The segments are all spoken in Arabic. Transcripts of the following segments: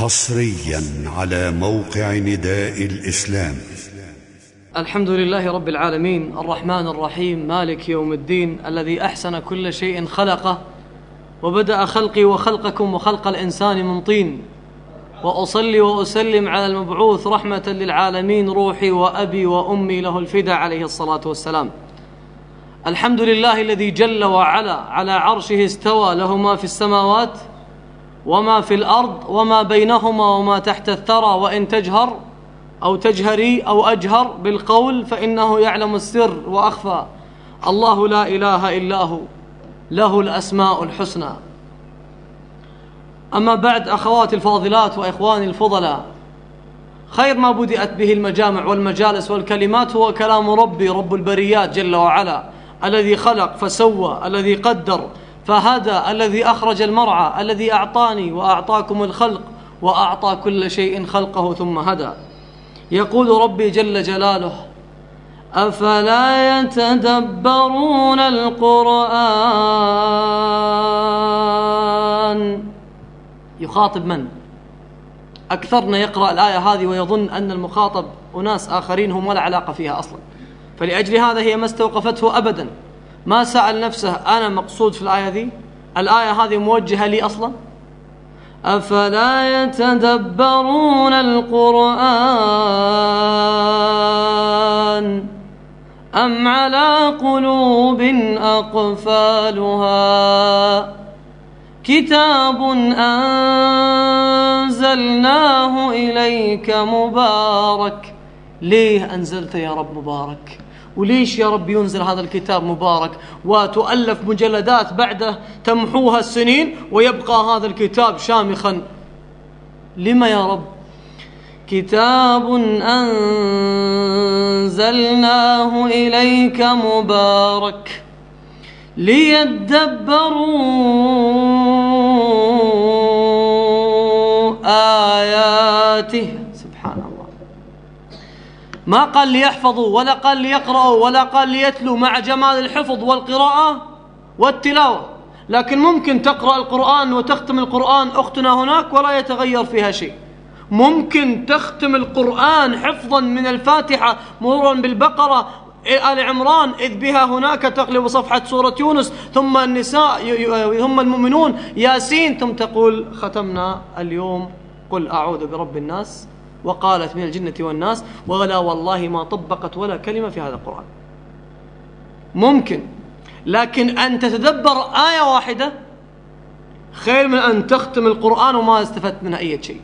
حصريا على موقع نداء الإسلام. الحمد لله رب العالمين الرحمن الرحيم مالك يوم الدين الذي أحسن كل شيء خلقه وبدأ خلقي وخلقكم وخلق الإنسان من طين، وأصلي وأسلم على المبعوث رحمة للعالمين روحي وأبي وأمي له الفداء عليه الصلاة والسلام. الحمد لله الذي جل وعلا على عرشه استوى، له ما في السماوات وما في الأرض وما بينهما وما تحت الثرى، وإن تجهر أو تجهري أو أجهر بالقول فإنه يعلم السر وأخفى. الله لا إله إلا هو، له الأسماء الحسنى. أما بعد، أخواتي الفاضلات وإخواني الفضلاء، خير ما بدأت به المجامع والمجالس والكلمات هو كلام ربي رب البريات جل وعلا، الذي خلق فسوى، الذي قدر فهدى، الذي أخرج المرعى، الذي أعطاني وأعطاكم الخلق وأعطى كل شيء خلقه ثم هدى. يقول ربي جل جلاله: أفلا يتدبرون القرآن؟ يخاطب من؟ أكثرنا يقرأ الآية هذه ويظن أن المخاطب أناس آخرين هم ولا علاقة فيها أصلا، فلأجل هذا هي ما استوقفته أبدا، ما سأل نفسه أنا مقصود في الآية ذي؟ الآية هذه موجهة لي أصلا؟ أفلا يتدبرون القرآن أم على قلوب أقفالها كتاب أنزلناه إليك مبارك. ليه أنزلت يا رب مبارك؟ وليش يا رب ينزل هذا الكتاب مبارك وتؤلف مجلدات بعده تمحوها السنين ويبقى هذا الكتاب شامخا؟ لما يا رب؟ كتاب أنزلناه إليك مبارك ليدبروا آياته. سبحان الله، ما قال ليحفظوا ولا قال ليقرأوا ولا قال ليتلوا، مع جمال الحفظ والقراءة والتلاوة، لكن ممكن تقرأ القرآن وتختم القرآن أختنا هناك ولا يتغير فيها شيء. ممكن تختم القرآن حفظا من الفاتحة مرورا بالبقرة آل عمران إذ بها هناك تقلب صفحة سورة يونس، ثم النساء، ثم المؤمنون، ياسين، ثم تقول ختمنا اليوم قل أعوذ برب الناس، وقالت من الجنة والناس، ولا والله ما طبقت ولا كلمة في هذا القرآن. ممكن، لكن أن تتدبر آية واحدة خير من أن تختم القرآن وما استفدت منها أي شيء.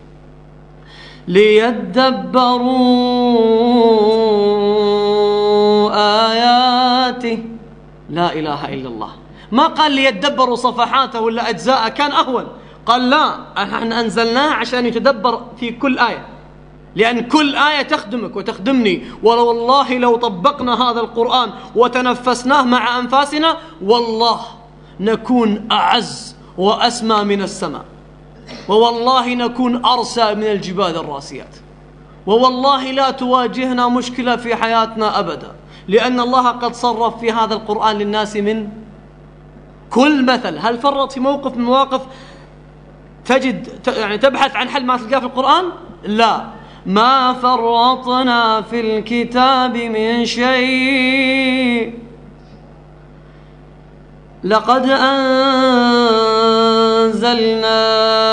ليدبروا آياته، لا إله إلا الله. ما قال ليدبروا صفحاته ولا أجزاءه، كان أهون. قال لا، احنا أنزلناه عشان يتدبر في كل آية، لأن كل آية تخدمك وتخدمني. والله لو طبقنا هذا القرآن وتنفسناه مع أنفاسنا والله نكون أعز وأسمى من السماء، ووالله نكون أرسى من الجبال الراسيات، ووالله لا تواجهنا مشكلة في حياتنا أبدا، لأن الله قد صرف في هذا القرآن للناس من كل مثل. هل فرط في موقف من مواقف يعني تبحث عن حل ما تلقاه في القرآن؟ لا، ما فرطنا في الكتاب من شيء، لقد أنزلنا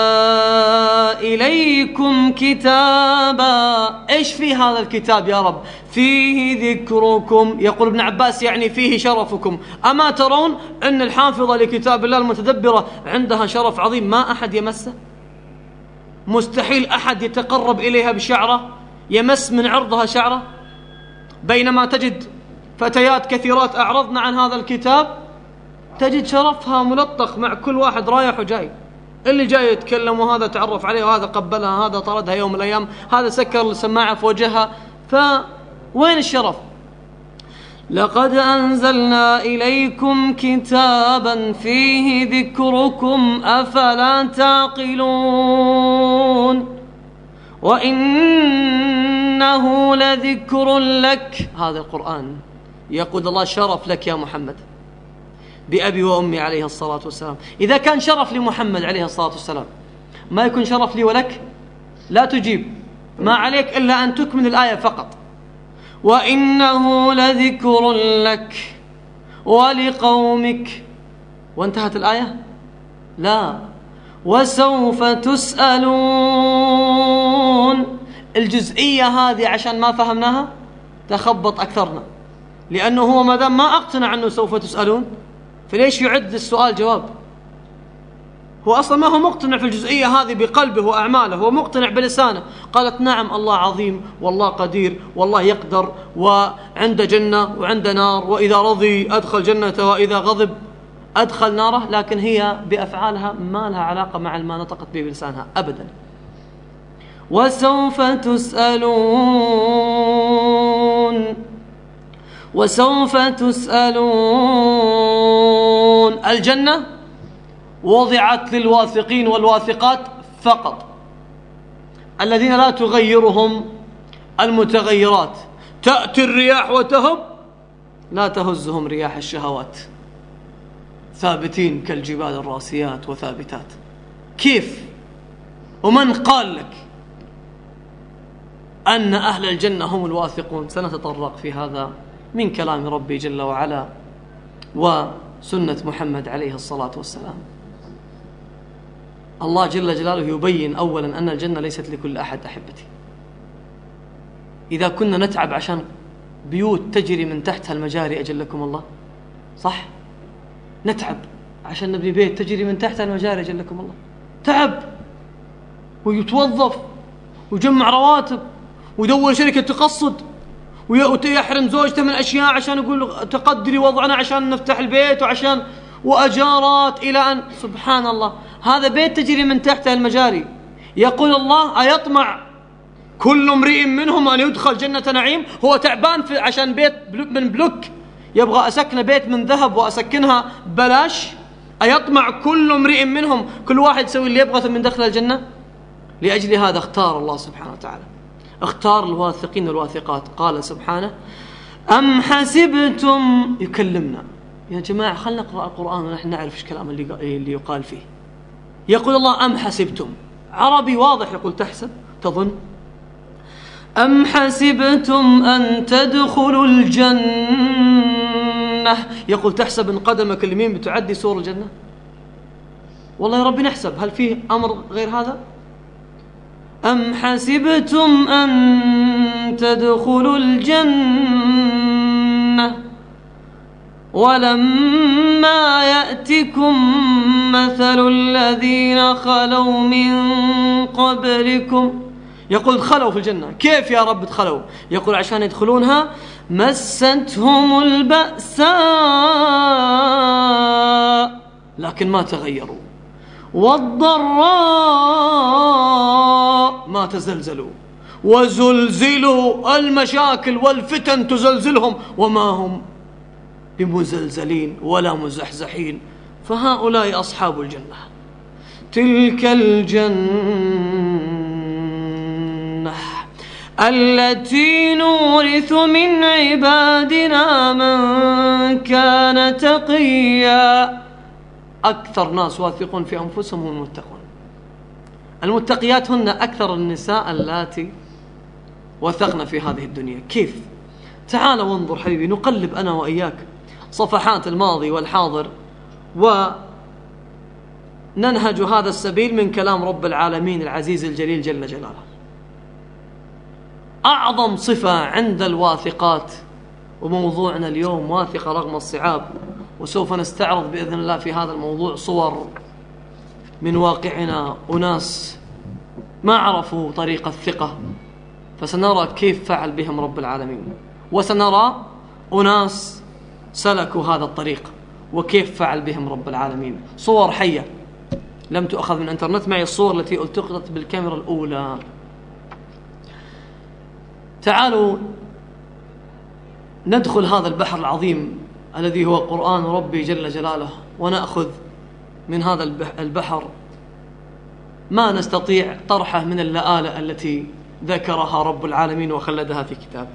إليكم كتابا. إيش في هذا الكتاب يا رب؟ فيه ذكركم. يقول ابن عباس يعني فيه شرفكم. أما ترون أن الحافظة لكتاب الله المتدبرة عندها شرف عظيم ما أحد يمسه؟ مستحيل أحد يتقرب إليها بشعره، يمس من عرضها شعره، بينما تجد فتيات كثيرات أعرضن عن هذا الكتاب تجد شرفها ملطخ مع كل واحد رايح وجاي، اللي جاي يتكلم وهذا تعرف عليه وهذا قبلها، هذا طردها يوم من الأيام، هذا سكر السماعة في وجهها، فوين الشرف؟ لقد أنزلنا إليكم كتابا فيه ذكركم أفلا تعقلون وإنه لذكر لك. هذا القرآن يقول الله شرف لك يا محمد بأبي وأمي عليه الصلاة والسلام. إذا كان شرف لمحمد عليه الصلاة والسلام ما يكون شرف لي ولك؟ لا تجيب، ما عليك إلا أن تكمل الآية فقط. وإنه لذكر لك ولقومك، وانتهت الآية؟ لا، وسوف تسألون. الجزئية هذه عشان ما فهمناها تخبط أكثرنا، لأنه هو ما دام ما أقتنع أنه سوف تسألون فليش يعد السؤال جواب؟ هو أصلا ما هو مقتنع في الجزئية هذه بقلبه وأعماله، هو مقتنع بلسانه. قالت نعم الله عظيم والله قدير والله يقدر وعنده جنة وعنده نار، وإذا رضي أدخل جنته وإذا غضب أدخل ناره، لكن هي بأفعالها ما لها علاقة مع ما نطقت به بلسانها أبدا. وسوف تسألون، وسوف تسألون. الجنة وضعت للواثقين والواثقات فقط، الذين لا تغيرهم المتغيرات. تأتي الرياح وتهب، لا تهزهم رياح الشهوات، ثابتين كالجبال الراسيات وثابتات. كيف؟ ومن قال لك أن أهل الجنة هم الواثقون؟ سنتطرق في هذا من كلام ربي جل وعلا وسنة محمد عليه الصلاة والسلام. الله جل جلاله يبين أولا أن الجنة ليست لكل أحد. أحبتي، إذا كنا نتعب عشان بيوت تجري من تحتها المجاري أجلكم الله، صح؟ نتعب عشان نبني بيت تجري من تحتها المجاري أجلكم الله، تعب ويتوظف ويجمع رواتب ويدور شركة تقصد ويحرم زوجته من أشياء عشان يقول تقدري وضعنا عشان نفتح البيت وعشان وأجارات إلى أن سبحان الله هذا بيت تجري من تحته المجاري. يقول الله أيطمع كل امرئ منهم أن يدخل جنة نعيم؟ هو تعبان عشان بيت من بلوك يبغى أسكن بيت من ذهب وأسكنها بلاش؟ أيطمع كل امرئ منهم كل واحد يسوي اللي يبغى من دخل الجنة؟ لأجل هذا اختار الله سبحانه وتعالى، اختار الواثقين والواثقات. قال سبحانه أم حسبتم، يكلمنا يا جماعة خلنا نقرأ القرآن ونحن نعرف ايش كلام اللي يقال فيه. يقول الله أم حسبتم، عربي واضح، يقول تحسب تظن. أم حسبتم أن تدخلوا الجنة، يقول تحسب ان قدمك اليمين بتعدي سور الجنة؟ والله يا ربي نحسب، هل فيه أمر غير هذا؟ أم حسبتم أن تدخلوا الجنة ولما يأتكم مثل الذين خلوا من قبلكم. يقول دخلوا في الجنة، كيف يا رب دخلوا؟ يقول عشان يدخلونها مستهم البأساء لكن ما تغيروا، والضراء ما تزلزلوا، وزلزلوا، المشاكل والفتن تزلزلهم وما هم بمزلزلين ولا مزحزحين. فهؤلاء أصحاب الجنة. تلك الجنة التي نورث من عبادنا من كان تقيا. أكثر ناس واثقون في أنفسهم هم المتقون. المتقيات هن أكثر النساء اللاتي وثقن في هذه الدنيا. كيف؟ تعال وانظر حبيبي، نقلب أنا وإياك صفحات الماضي والحاضر وننهج هذا السبيل من كلام رب العالمين العزيز الجليل جل جلاله. أعظم صفة عند الواثقات، وموضوعنا اليوم واثقة رغم الصعاب، وسوف نستعرض بإذن الله في هذا الموضوع صور من واقعنا، أناس ما عرفوا طريق الثقة، فسنرى كيف فعل بهم رب العالمين، وسنرى أناس سلكوا هذا الطريق وكيف فعل بهم رب العالمين. صور حية لم تؤخذ من الانترنت، معي الصور التي التقطت بالكاميرا الأولى. تعالوا ندخل هذا البحر العظيم الذي هو قرآن ربي جل جلاله، ونأخذ من هذا البحر ما نستطيع طرحه من اللآلئ التي ذكرها رب العالمين وخلدها في كتابه.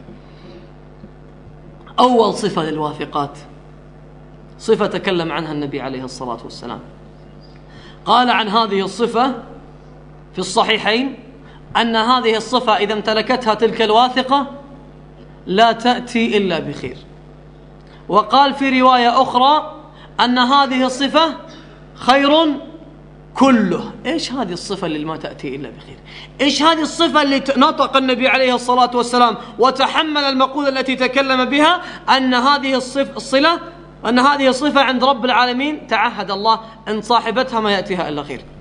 أول صفة للواثقات، صفة تكلم عنها النبي عليه الصلاة والسلام. قال عن هذه الصفة في الصحيحين أن هذه الصفة إذا امتلكتها تلك الواثقة لا تأتي إلا بخير. وقال في رواية أخرى أن هذه الصفة خير كله. إيش هذه الصفة اللي ما تأتي إلا بخير؟ إيش هذه الصفة اللي نطق النبي عليه الصلاة والسلام وتحمل المقولة التي تكلم بها أن هذه الصلة، أن هذه الصفة عند رب العالمين تعهد الله أن صاحبتها ما يأتيها إلا خير.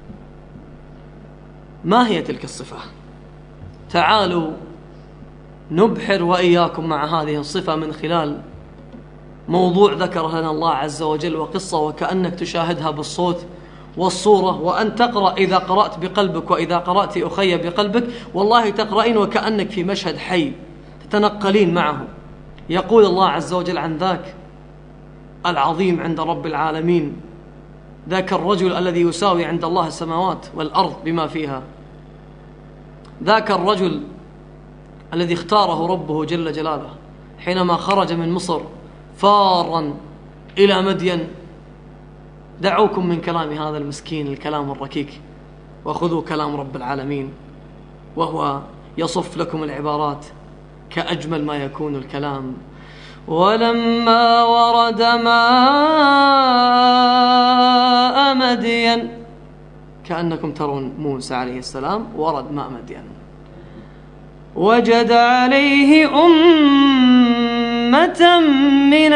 ما هي تلك الصفة؟ تعالوا نبحر وإياكم مع هذه الصفة من خلال موضوع ذكره لنا الله عز وجل، وقصة وكأنك تشاهدها بالصوت والصورة، وأن تقرأ إذا قرأت بقلبك وإذا قرأت أخي بقلبك، والله تقرأين وكأنك في مشهد حي تتنقلين معه. يقول الله عز وجل عن ذاك العظيم عند رب العالمين، ذاك الرجل الذي يساوي عند الله السماوات والأرض بما فيها، ذاك الرجل الذي اختاره ربه جل جلاله حينما خرج من مصر فارا إلى مدين. دعوكم من كلام هذا المسكين الكلام الركيك وخذوا كلام رب العالمين، وهو يصف لكم العبارات كأجمل ما يكون الكلام. ولما ورد ماء مدين، كأنكم ترون موسى عليه السلام ورد ماء مدين، وجد عليه أمة من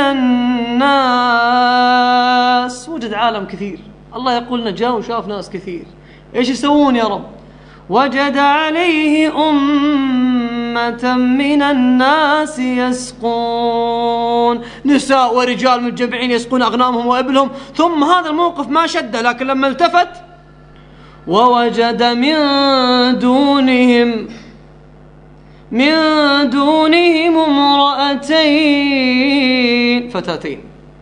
الناس. وجد عالم كثير، الله يقول لنا جاء وشاف ناس كثير، إيش يسوون يا رب؟ وجد عليه أمة من الناس يسقون، نساء ورجال متجمعين يسقون أغنامهم وإبلهم. ثم هذا الموقف ما شد، لكن لما التفت ووجد من دونهم امرأتين فتاتين.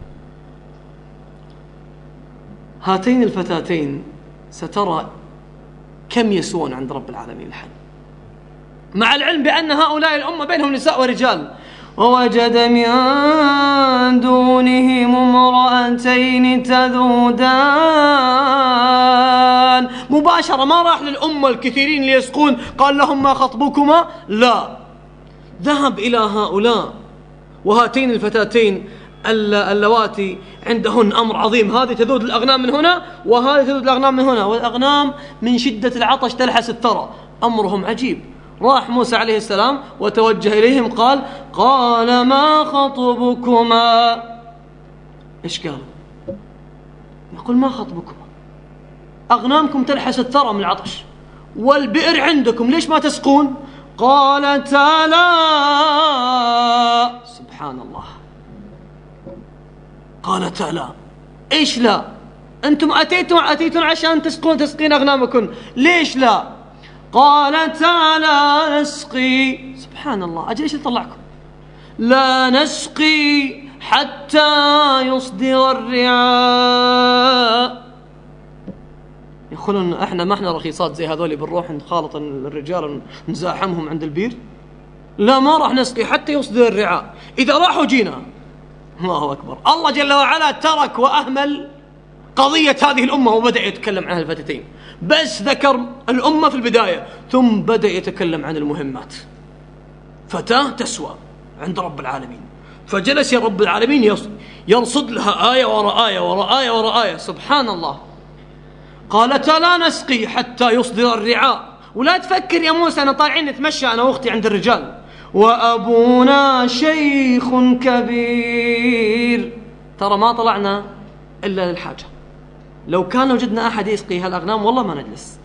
هاتين الفتاتين سترى كم يسوون عند رب العالمين الحل، مع العلم بأن هؤلاء الأمة بينهم نساء ورجال. ووجد من دونهم امرأتين تذودان، مباشرة ما راح للأمة الكثيرين ليسقون قال لهم ما خطبكما، لا، ذهب إلى هؤلاء وهاتين الفتاتين اللواتي عندهن أمر عظيم، هذه تذود الأغنام من هنا وهذه تذود الأغنام من هنا، والأغنام من شدة العطش تلحس الثرى، أمرهم عجيب. راح موسى عليه السلام وتوجه إليهم قال ما خطبكما؟ إيش قالوا؟ يقول ما خطبكما؟ أغنامكم تلحس الثرى من العطش والبئر عندكم، ليش ما تسقون؟ قالتا لا. سبحان الله، قالتا لا. إيش لا؟ أنتم أتيتم عشان تسقين أغنامكم، ليش لا؟ قالتا لا نسقي. سبحان الله، أجل إيش يطلعكم؟ لا نسقي حتى يصدر الرعاء. يقولون احنا ما احنا رخيصات زي هذول، بنروح نخالط الرجال نزاحمهم عند البير. لا، ما راح نسقي حتى يصدر الرعاء، إذا راحوا جينا. الله أكبر. الله جل وعلا ترك وأهمل قضية هذه الأمة وبدأ يتكلم عن الفتاتين، بس ذكر الأمة في البداية ثم بدأ يتكلم عن المهمات. فتاة تسوى عند رب العالمين، فجلس يا رب العالمين يرصد لها آية وراء آية وراء آية وراء آية. سبحان الله. قالت لا نسقي حتى يصدر الرعاء. ولا تفكر يا موسى أنا طالعين نتمشى أنا وأختي عند الرجال، وأبونا شيخ كبير، ترى ما طلعنا إلا للحاجة، لو كان وجدنا أحد يسقي هالأغنام والله ما نجلس.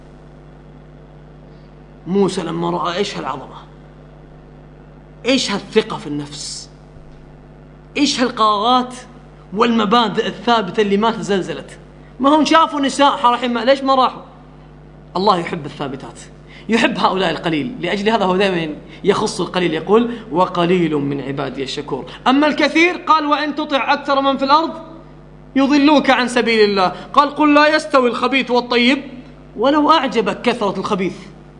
موسى لما رأى إيش هالعظمة، إيش هالثقة في النفس، إيش هالقرارات والمبادئ الثابتة اللي ما تزلزلت. ما هم شافوا نساء حرحين، ليش ما راحوا؟ الله يحب الثابتات، يحب هؤلاء القليل، لأجل هذا هو دائما يخص القليل، يقول وقليل من عبادي الشكور. أما الكثير قال وإن تطع أكثر من في الأرض يضلوك عن سبيل الله. قال قل لا يستوي الخبيث والطيب ولو أعجبك كثرة الخبيث،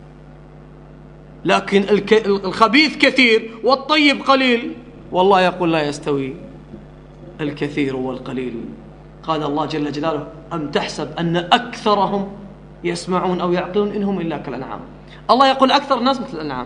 لكن الخبيث كثير والطيب قليل، والله يقول لا يستوي الكثير والقليل. قال الله جل جلاله أم تحسب أن أكثرهم يسمعون أو يعقلون إنهم إلا كالأنعام. الله يقول أكثر الناس مثل الأنعام.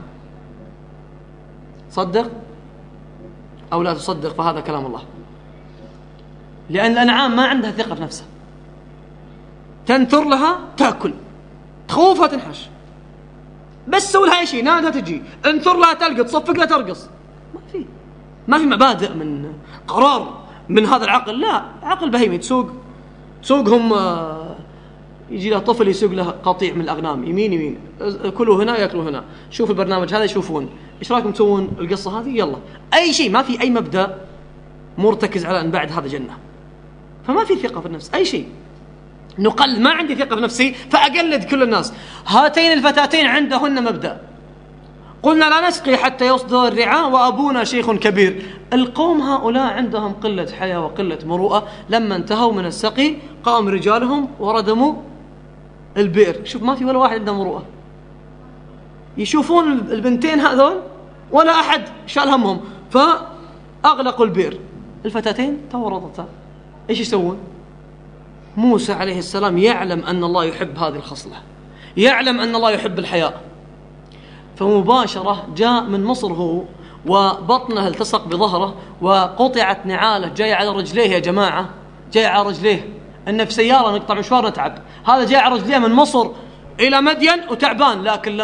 صدق أو لا تصدق فهذا كلام الله، لأن الأنعام ما عندها ثقة في نفسها، تنثر لها تأكل، تخوفها تنحش، بس سوي لها أي شيء نادها تجي، انثر لها تلقط، صفق لها ترقص. ما في مبادئ من قرار من هذا العقل، لا، عقل بهيمي تسوقهم. يجي له طفل يسوق له قطيع من الأغنام، يمين كلوا هنا يأكلوا هنا، شوف البرنامج هذا يشوفون، إيش رأيكم تسوون القصة هذه؟ يلا أي شيء، ما في أي مبدأ مرتكز على أن بعد هذا جنة. فما في ثقة في النفس، أي شيء نقل، ما عندي ثقة في نفسي فأقلد كل الناس. هاتين الفتاتين عندهن مبدأ، قلنا لا نسقي حتى يصدر الرعاء وأبونا شيخ كبير. القوم هؤلاء عندهم قلة حياة وقلة مروءة، لما انتهوا من السقي قام رجالهم وردموا البئر. شوف ما في ولا واحد عنده مروءة، يشوفون البنتين هذول ولا أحد شال همهم، فأغلقوا البئر. الفتاتين تورطتا، إيش يسوون؟ موسى عليه السلام يعلم أن الله يحب هذه الخصلة، يعلم أن الله يحب الحياء، فمباشرة جاء من مصر هو وبطنه التصق بظهره وقطعت نعاله، جاي على رجليه يا جماعة، جاي على رجليه. إن في سيارة نقطع مشوار نتعب، هذا جاي على رجليه من مصر إلى مدين وتعبان. لكن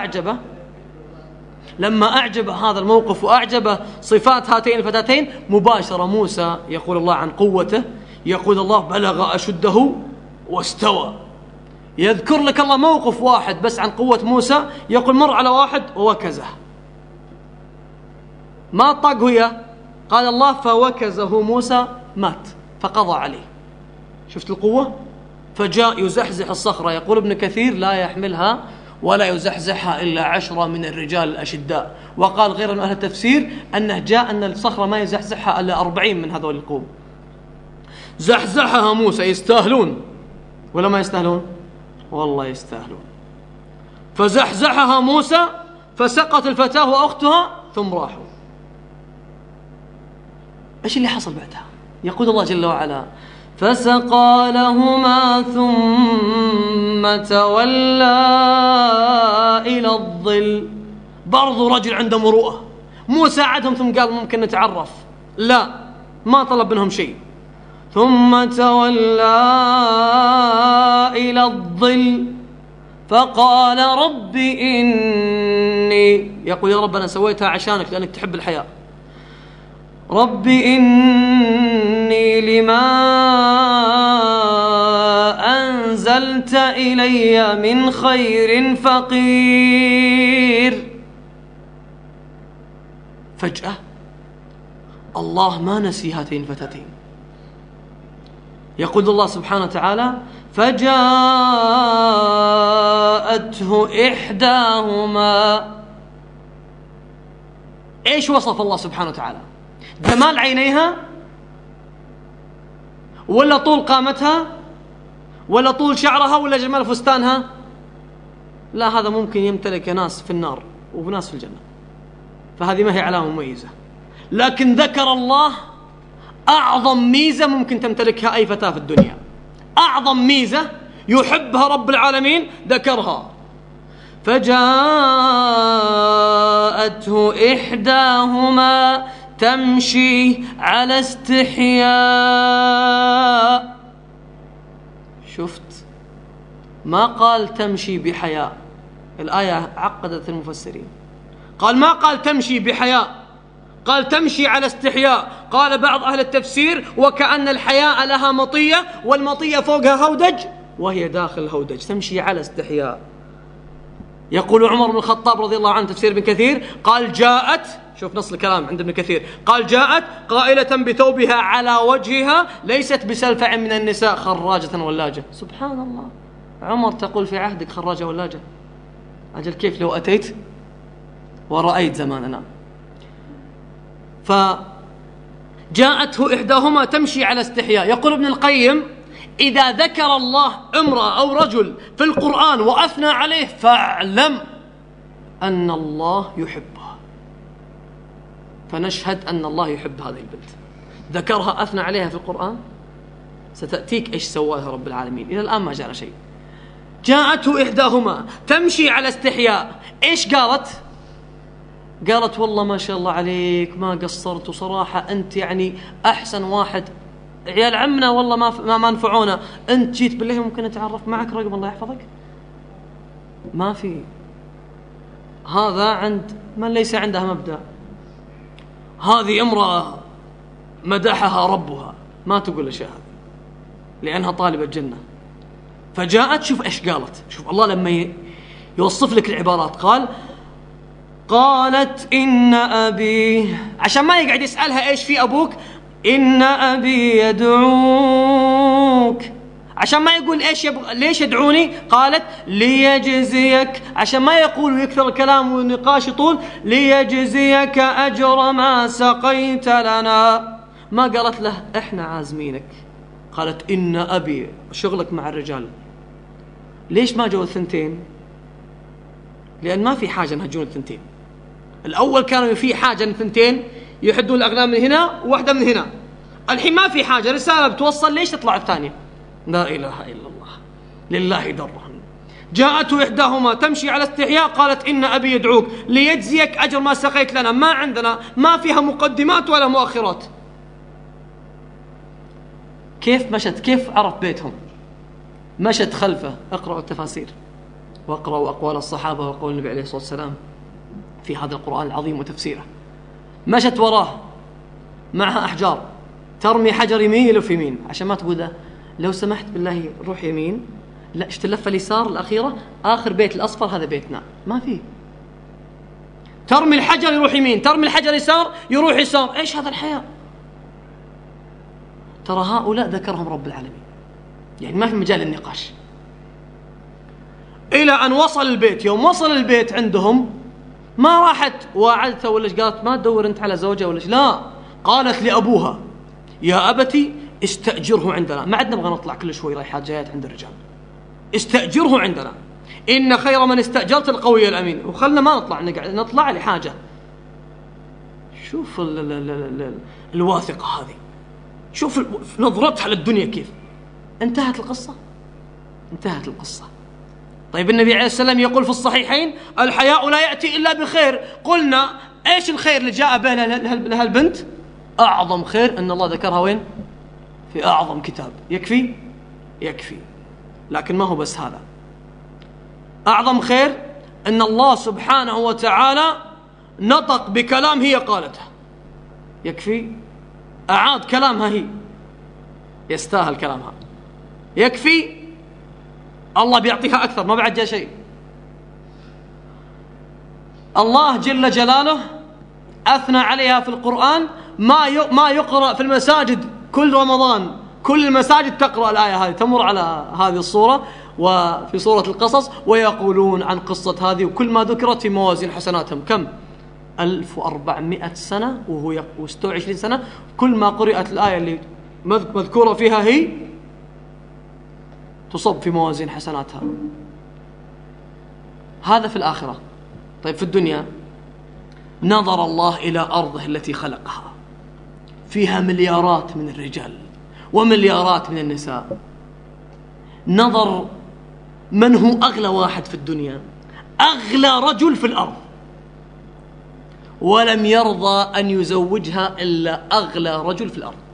لما أعجبه هذا الموقف وأعجبه صفات هاتين الفتاتين، مباشرة موسى يقول الله عن قوته، يقول الله بلغ أشده واستوى. يذكر لك الله موقف واحد بس عن قوة موسى، يقول مر على واحد ووكزه، ما طاق وياه، قال الله فوكزه موسى مات فقضى عليه. شفت القوة؟ فجاء يزحزح الصخرة، يقول ابن كثير لا يحملها ولا يزحزحها إلا 10 من الرجال الأشداء. وقال غير من أهل التفسير أنه جاء أن الصخرة ما يزحزحها إلا 40 من هذول القوم. زحزحها موسى. يستاهلون ولا ما يستاهلون؟ والله يستاهلون. فزحزحها موسى فسقط الفتاة وأختها ثم راحوا. إيش اللي حصل بعدها؟ يقول الله جل وعلا فسقى لهما ثم تولى إلى الظل. برضو رجل عنده مروءة، مو ساعدهم ثم قال ممكن نتعرف، لا، ما طلب منهم شيء. ثم تولى إلى الظل فقال رب إني، يقول يا رب أنا سويتها عشانك لأنك تحب الحياة، رب إني لما أنزلت إلي من خير فقير. فجأة الله ما نسي هاتين الفتاتين. يقول الله سبحانه وتعالى فجاءته إحداهما. إيش وصف الله سبحانه وتعالى؟ جمال عينيها ولا طول قامتها ولا طول شعرها ولا جمال فستانها؟ لا، هذا ممكن يمتلك ناس في النار وناس في الجنة، فهذه ما هي علامة مميزة. لكن ذكر الله أعظم ميزة ممكن تمتلكها أي فتاة في الدنيا، أعظم ميزة يحبها رب العالمين ذكرها. فجاءته إحداهما تمشي على استحياء. شفت؟ ما قال تمشي بحياء، الآية عقدت المفسرين، ما قال تمشي بحياء، قال تمشي على استحياء. قال بعض أهل التفسير وكأن الحياء لها مطية والمطية فوقها هودج وهي داخل الهودج، تمشي على استحياء. يقول عمر بن الخطاب رضي الله عنه تفسير ابن كثير قال جاءت، شوف نص الكلام عند ابن كثير، قال جاءت قائلة بثوبها على وجهها ليست بسلفع من النساء خراجة ولاجة. سبحان الله، عمر تقول في عهدك خراجة ولاجة؟ أجل كيف لو أتيت ورأيت زماننا. فجاءته إحداهما تمشي على استحياء. يقول ابن القيم إذا ذكر الله امرأة أو رجل في القرآن وأثنى عليه فاعلم أن الله يحبه. فنشهد أن الله يحب هذه البنت، ذكرها أثنى عليها في القرآن. ستأتيك إيش سواها رب العالمين، إلى الآن ما جاء شيء. جاءته إحداهما تمشي على استحياء. إيش قالت؟ قالت والله ما شاء الله عليك ما قصرت، وصراحة أنت يعني أحسن واحد، عيال عمنا والله ما نفعونا، أنت جيت بالله ممكن أتعرف معك رقم الله يحفظك؟ ما في. هذا عند من ليس عندها مبدأ. هذه امرأة مدحها ربها، ما تقول الأشياء هذه لأنها طالبة جنة. فجاءت، شوف إيش قالت، شوف الله لما يوصف لك العبارات. قالت إن أبي، عشان ما يقعد يسألها إيش في أبوك، إن أبي يدعوك، عشان ما يقول إيش ليش يدعوني، قالت ليجزيك، عشان ما يقول ويكثر الكلام والنقاش يطول، ليجزيك أجر ما سقيت لنا. ما قالت له إحنا عازمينك، قالت إن أبي شغلك مع الرجال. ليش ما جو الثنتين؟ لأن ما في حاجة نهجون الثنتين. الأول كانوا في حاجة الثنتين يحدون الأغنام من هنا وواحدة من هنا، الحين ما في حاجة، رسالة بتوصل، ليش تطلع الثانية؟ لا إله إلا الله، لله درهم. جاءته إحداهما تمشي على استحياء قالت إن أبي يدعوك ليجزيك أجر ما سقيت لنا. ما عندنا، ما فيها مقدمات ولا مؤخرات. كيف مشت؟ كيف عرف بيتهم؟ مشت خلفه. اقرأوا التفاسير واقرأوا أقوال الصحابة وقول النبي عليه الصلاة والسلام في هذا القرآن العظيم وتفسيره. مشت وراه معها أحجار، ترمي حجر يمين يلف يمين، عشان ما تقول له لو سمحت بالله روح يمين، لا اشتلف اليسار الأخيرة، آخر بيت الأصفر هذا بيتنا. ما فيه. ترمي الحجر يروح يمين، ترمي الحجر يسار يروح يسار. إيش هذا الحياة؟ ترى هؤلاء ذكرهم رب العالمين، يعني ما في مجال النقاش. إلى أن وصل البيت. يوم وصل البيت عندهم ما راحت وعدته ولا قالت ما تدور أنت على زوجة ولا لا، قالت لأبوها يا أبتي استأجره عندنا. ما عدنا نبغى نطلع كل شوي رايحات جايات عند الرجال، استأجره عندنا، إن خير من استأجرت القوي الأمين. وخلنا ما نطلع، نطلع لحاجة. شوف الواثقة هذه، شوف نظرتها للدنيا كيف. انتهت القصة، انتهت القصة. طيب النبي عليه السلام يقول في الصحيحين الحياء لا يأتي إلا بخير. قلنا إيش الخير اللي جاء بين لها البنت؟ أعظم خير أن الله ذكرها وين؟ في أعظم كتاب. يكفي؟ يكفي. لكن ما هو بس هذا، أعظم خير أن الله سبحانه وتعالى نطق بكلام هي قالته. يكفي؟ أعاد كلامها هي، يستاهل كلامها. يكفي؟ الله بيعطيها أكثر، ما بعد جاء شيء. الله جل جلاله أثنى عليها في القرآن ما يقرأ في المساجد كل رمضان، كل المساجد تقرأ الآية هذه، تمر على هذه الصورة وفي سورة القصص، ويقولون عن قصة هذه، وكل ما ذكرت في موازين حسناتهم. كم؟ 1400 سنة وهو 26 سنة، كل ما قرأت الآية اللي مذكورة فيها هي تصب في موازين حسناتها. هذا في الآخرة. طيب في الدنيا نظر الله إلى أرضه التي خلقها، فيها مليارات من الرجال ومليارات من النساء. نظر من هو أغلى واحد في الدنيا، أغلى رجل في الأرض، ولم يرضى أن يزوجها إلا أغلى رجل في الأرض.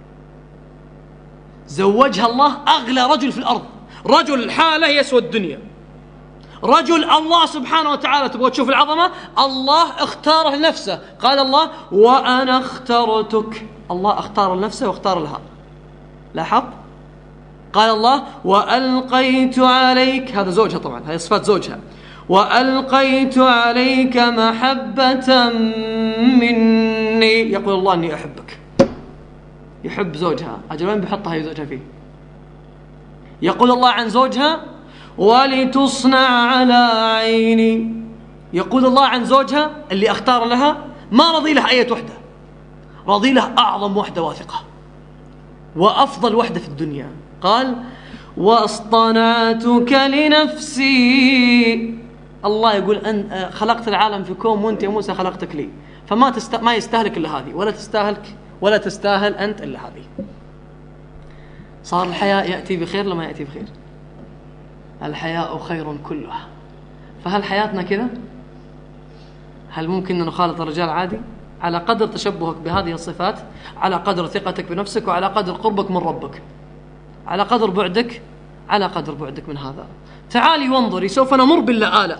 زوجها الله أغلى رجل في الأرض، رجل حاله يسوى الدنيا، رجل الله سبحانه وتعالى. تبغى تشوف العظمة؟ الله اختاره لنفسه. قال الله وأنا اخترتك. الله اختار لنفسه واختار لها. لاحظ؟ قال الله وألقيت عليك، هذا زوجها طبعا، هذه صفات زوجها، وألقيت عليك محبة مني. يقول الله أني أحبك، يحب زوجها. أجل وين بيحطها هي زوجها فيه؟ يقول الله عن زوجها ولتصنع على عيني. يقول الله عن زوجها اللي اختار لها ما رضي لها أي وحدة، رضي لها أعظم وحدة واثقة وأفضل وحدة في الدنيا. قال واصطنعتك لنفسي. الله يقول أن خلقت العالم في كوم، وأنت يا موسى خلقتك لي، فما ما يستهلك إلا هذه، ولا تستاهل أنت إلا هذه. صار الحياء يأتي بخير لما يأتي بخير. الحياء خير كله. فهل حياتنا كذا؟ هل ممكن أن نخالط الرجال عادي؟ على قدر تشبهك بهذه الصفات، على قدر ثقتك بنفسك، وعلى قدر قربك من ربك، على قدر بعدك، على قدر بعدك من هذا. تعالي وانظري، سوف نمر باللآلة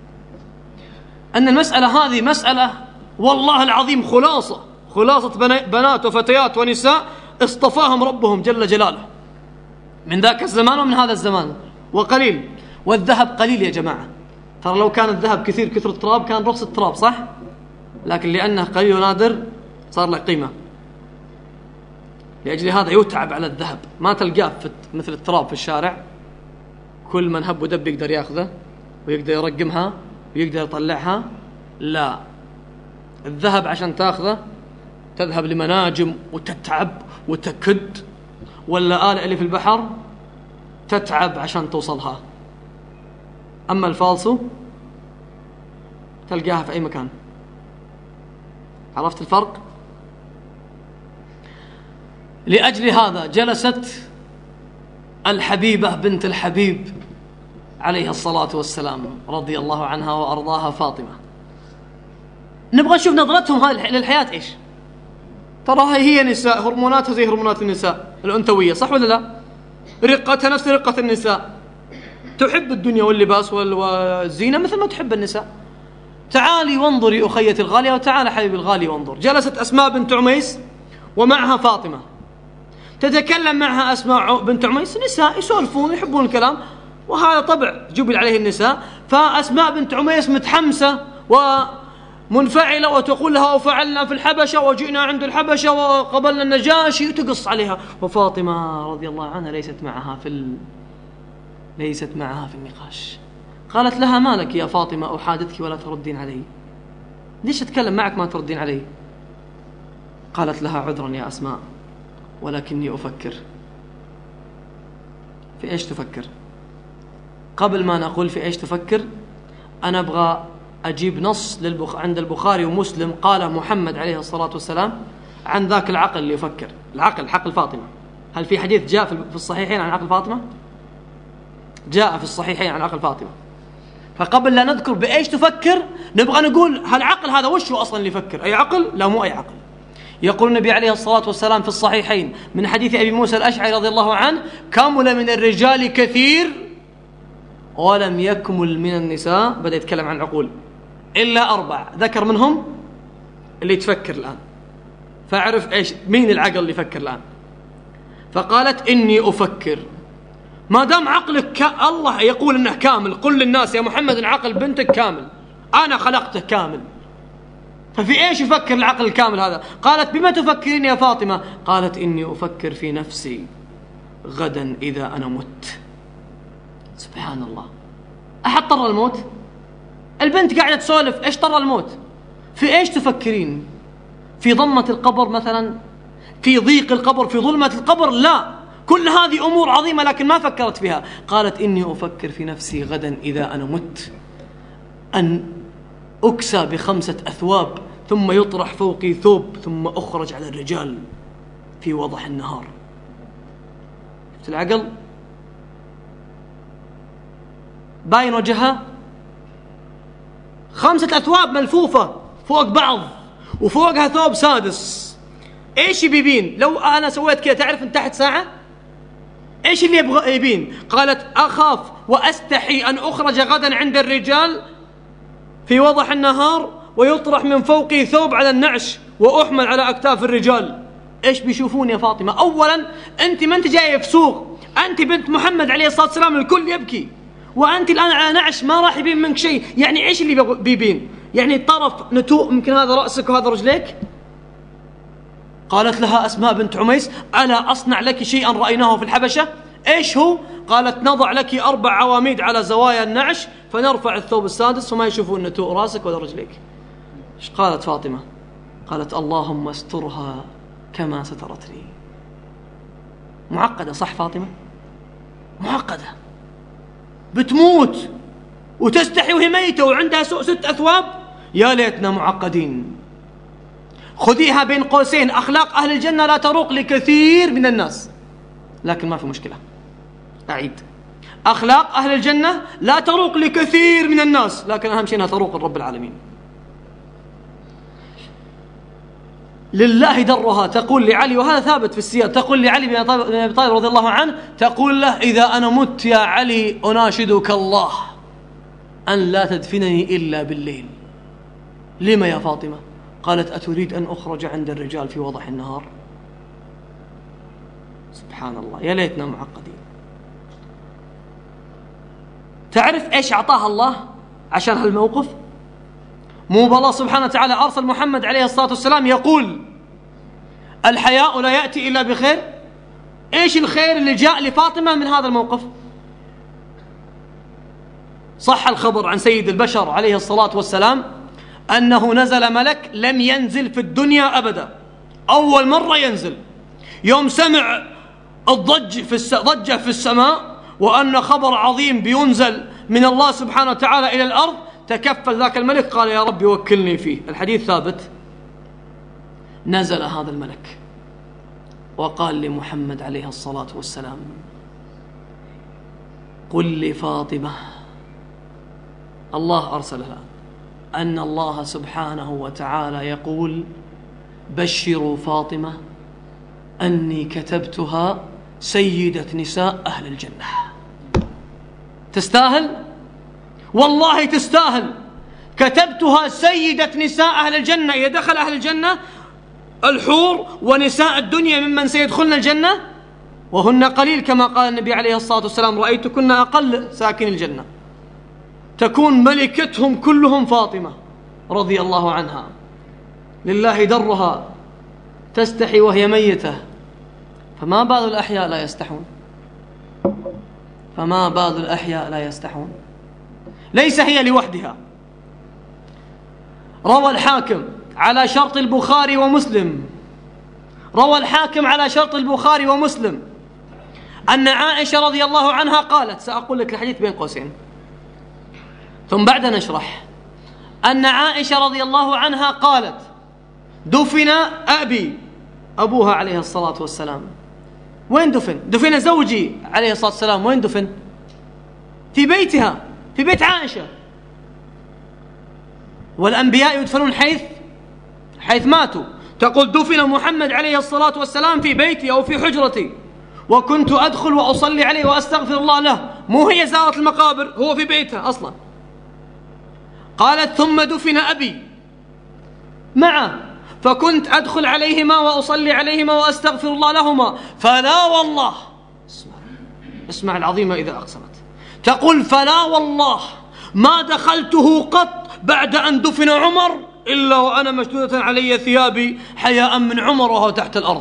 أن المسألة هذه مسألة والله العظيم خلاصة بنات وفتيات ونساء اصطفاهم ربهم جل جلاله من ذاك الزمان ومن هذا الزمان، وقليل. والذهب قليل يا جماعة، ترى لو كان الذهب كثير كثر التراب كان رخص التراب، صح؟ لكن لأنه قليل ونادر صار له قيمة. لأجل هذا يتعب على الذهب، ما تلقاه مثل التراب في الشارع كل من هب ودب يقدر ياخذه ويقدر يرقمها ويقدر يطلعها. لا، الذهب عشان تاخذه تذهب لمناجم وتتعب وتكد، ولا آلة اللي في البحر تتعب عشان توصلها. أما الفالصو تلقاها في أي مكان. عرفت الفرق؟ لأجل هذا جلست الحبيبة بنت الحبيب عليها الصلاة والسلام رضي الله عنها وأرضاها فاطمة. نبغى نشوف نظرتهم هذه للحياة إيش. تراها هي نساء، هرموناتها زي هرمونات النساء الأنثوية، صح ولا لا؟ رقتها نفس رقة النساء، تحب الدنيا واللباس والزينة مثل ما تحب النساء. تعالي وانظري أخيتي الغالية، وتعال حبيبي الغالي وانظر. جلست أسماء بنت عميس ومعها فاطمة، تتكلم معها أسماء بنت عميس، نساء يسولفون يحبون الكلام، وهذا طبع جبل عليه النساء. فأسماء بنت عميس متحمسة ومنفعلة وتقول لها وفعلنا في الحبشة وجئنا عند الحبشة وقبلنا النجاشي، وتقص عليها. وفاطمة رضي الله عنها ليست معها في النقاش. قالت لها: ما لك يا فاطمة أحادثك ولا تردين علي؟ ليش أتكلم معك ما تردين علي؟ قالت لها: عذرا يا أسماء، ولكني أفكر. في إيش تفكر؟ قبل ما نقول في إيش تفكر، أنا أبغى أجيب نص عند البخاري ومسلم قال محمد عليه الصلاة والسلام عن ذاك العقل اللي يفكر، العقل حق الفاطمة. هل في حديث جاء في الصحيحين عن عقل فاطمة؟ جاء في الصحيحين عن عقل فاطمة. فقبل لا نذكر بإيش تفكر نبغى نقول هالعقل هذا وش هو أصلا اللي يفكر؟ أي عقل؟ لا، مو أي عقل. يقول النبي عليه الصلاة والسلام في الصحيحين من حديث أبي موسى الأشعري رضي الله عنه: كمل من الرجال كثير ولم يكمل من النساء، بدأ يتكلم عن العقول، إلا 4 ذكر منهم اللي تفكر الآن. فاعرف إيش مين العقل اللي يفكر الآن. فقالت: إني أفكر. ما دام عقلك الله يقول إنه كامل، قل للناس يا محمد إن عقل بنتك كامل، أنا خلقته كامل، ففي إيش يفكر العقل الكامل هذا؟ قالت: بما تفكرين يا فاطمة؟ قالت: إني أفكر في نفسي غدا إذا أنا مت. سبحان الله، أحد طر الموت؟ البنت قاعدة تسولف، إيش طر الموت؟ في إيش تفكرين؟ في ضمة القبر مثلا؟ في ضيق القبر؟ في ظلمة القبر؟ لا، كل هذه أمور عظيمة لكن ما فكرت فيها. قالت: إني أفكر في نفسي غدا إذا أنا مت أن أكسى ب5 أثواب ثم يطرح فوقي ثوب ثم أخرج على الرجال في وضح النهار. شفت العقل؟ باين وجهها 5 أثواب ملفوفة فوق بعض وفوقها ثوب سادس. إيش يبين لو أنا سويت كذا؟ تعرف أن تحت ساعة إيش اللي يبغى يبين؟ قالت: أخاف وأستحي أن أخرج غدا عند الرجال في وضح النهار ويطرح من فوقي ثوب على النعش وأحمل على أكتاف الرجال. إيش بيشوفون يا فاطمة؟ أولا أنت ما أنت جاية في سوق، أنت بنت محمد عليه الصلاة والسلام، الكل يبكي، وأنت الآن على نعش ما راح يبين منك شيء. يعني إيش اللي بيبين؟ يعني طرف نتوء يمكن هذا رأسك وهذا رجليك. قالت لها أسماء بنت عميس: ألا أصنع لك شيئا رأيناه في الحبشة؟ إيش هو؟ قالت: نضع لك 4 عواميد على زوايا النعش فنرفع الثوب السادس وما يشوفون نتوء رأسك ولا رجليك. إيش قالت فاطمة؟ قالت: اللهم استرها كما سترتني. معقدة صح فاطمة؟ معقدة، بتموت وتستحي وهي ميتة وعندها 6 أثواب. يا ليتنا معقدين. خذيها بين قوسين، أخلاق أهل الجنة لا تروق لكثير من الناس، لكن ما في مشكلة. أعيد، أخلاق أهل الجنة لا تروق لكثير من الناس، لكن أهم شيء أنها تروق لرب العالمين. لله درها، تقول لعلي، وهذا ثابت في السير، تقول لعلي بن أبي طالب رضي الله عنه، تقول له: إذا أنا مت يا علي أناشدك الله أن لا تدفنني إلا بالليل. لما يا فاطمة؟ قالت: أتريد أن أخرج عند الرجال في وضح النهار؟ سبحان الله، يا ليتنا معقدين. تعرف إيش أعطاها الله عشان هالموقف؟ مو بالله سبحانه وتعالى أرسل محمد عليه الصلاة والسلام يقول: الحياء لا يأتي إلا بخير؟ إيش الخير اللي جاء لفاطمة من هذا الموقف؟ صح الخبر عن سيد البشر عليه الصلاة والسلام أنه نزل ملك لم ينزل في الدنيا أبدا، أول مرة ينزل يوم سمع ضجة في السماء وأن خبر عظيم بينزل من الله سبحانه وتعالى إلى الأرض. تكفل ذاك الملك قال: يا رب وكلني فيه. الحديث ثابت. نزل هذا الملك وقال لمحمد عليه الصلاة والسلام: قل لفاطمة، الله أرسلها، أن الله سبحانه وتعالى يقول: بشروا فاطمة أني كتبتها سيدة نساء أهل الجنة. تستاهل؟ والله تستاهل. كتبتها سيدة نساء أهل الجنة. إذا دخل أهل الجنة الحور ونساء الدنيا ممن سيدخلن الجنة، وهن قليل كما قال النبي عليه الصلاة والسلام: رأيتكن أقل ساكن الجنة. تكون ملكتهم كلهم فاطمة رضي الله عنها، لله درها، تستحي وهي ميتة، فما بال الأحياء لا يستحون؟ فما بال الأحياء لا يستحون؟ ليس هي لوحدها. روى الحاكم على شرط البخاري ومسلم، روى الحاكم على شرط البخاري ومسلم أن عائشة رضي الله عنها قالت، سأقول لك الحديث بين قوسين ثم بعد نشرح، أن عائشة رضي الله عنها قالت: دفن أبي، أبوها عليه الصلاة والسلام. وين دفن؟ دفن زوجي عليه الصلاة والسلام. وين دفن؟ في بيتها، في بيت عائشة. والأنبياء يدفنون حيث ماتوا. تقول: دفن محمد عليه الصلاة والسلام في بيتي أو في حجرتي، وكنت أدخل وأصلي عليه وأستغفر الله له. مو هي زارت المقابر، هو في بيتها أصلا. قالت: ثم دفن أبي معه، فكنت أدخل عليهما وأصلي عليهما وأستغفر الله لهما، فلا والله، اسمع العظيمة إذا أقسمت، تقول: فلا والله ما دخلته قط بعد أن دفن عمر إلا وأنا مشدودة علي ثيابي حياء من عمر وهو تحت الأرض.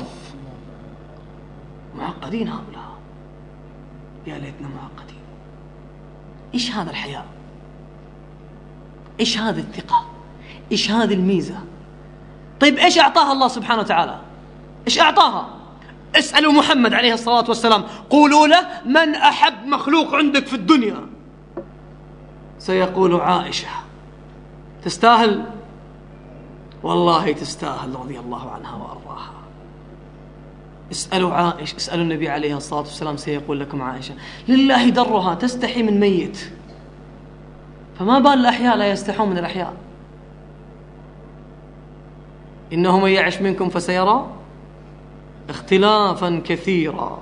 معقدين هؤلاء، يا ليتنا معقدين. إيش هذا الحياء؟ إيش هذه الثقة؟ إيش هذه الميزة؟ طيب إيش أعطاها الله سبحانه وتعالى؟ إيش أعطاها؟ اسألوا محمد عليه الصلاة والسلام، قولوا له: من أحب مخلوق عندك في الدنيا؟ سيقول: عائشة. تستاهل؟ والله تستاهل رضي الله عنها وأرضاها. اسألوا عائشة، اسألوا النبي عليه الصلاة والسلام، سيقول لكم عائشة. لله درها، تستحي من ميت، فما بال الأحياء لا يستحون من الأحياء. إنه من يعش منكم فسيرى اختلافا كثيرا.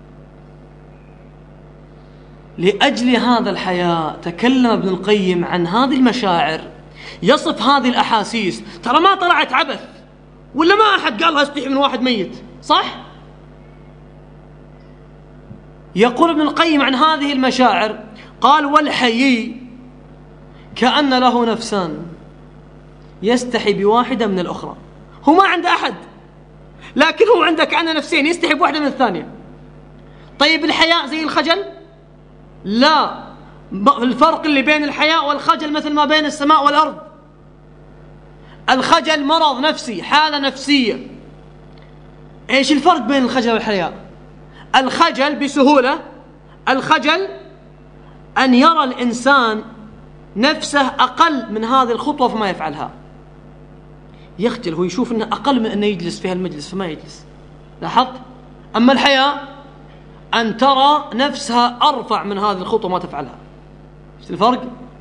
لأجل هذا الحياء تكلم ابن القيم عن هذه المشاعر، يصف هذه الأحاسيس. ترى ما طلعت عبث، ولا ما أحد قالها استحي من واحد ميت، صح؟ يقول ابن القيم عن هذه المشاعر، قال: والحيي كأن له نفسان يستحي بواحدة من الأخرى. هو ما عنده أحد، لكن هو عنده كأنه نفسين، يستحي بواحدة من الثانية. طيب الحياء زي الخجل؟ لا، الفرق اللي بين الحياء والخجل مثل ما بين السماء والأرض. الخجل مرض نفسي، حالة نفسية. إيش الفرق بين الخجل والحياء؟ الخجل بسهولة، الخجل أن يرى الإنسان نفسه أقل من هذه الخطوة فما يفعلها. يخجل، هو يشوف أنه أقل من أنه يجلس في هالمجلس فما يجلس. لاحظت؟ أما الحياء أن ترى نفسها أرفع من هذه الخطوة ما تفعلها. شفت الفرق؟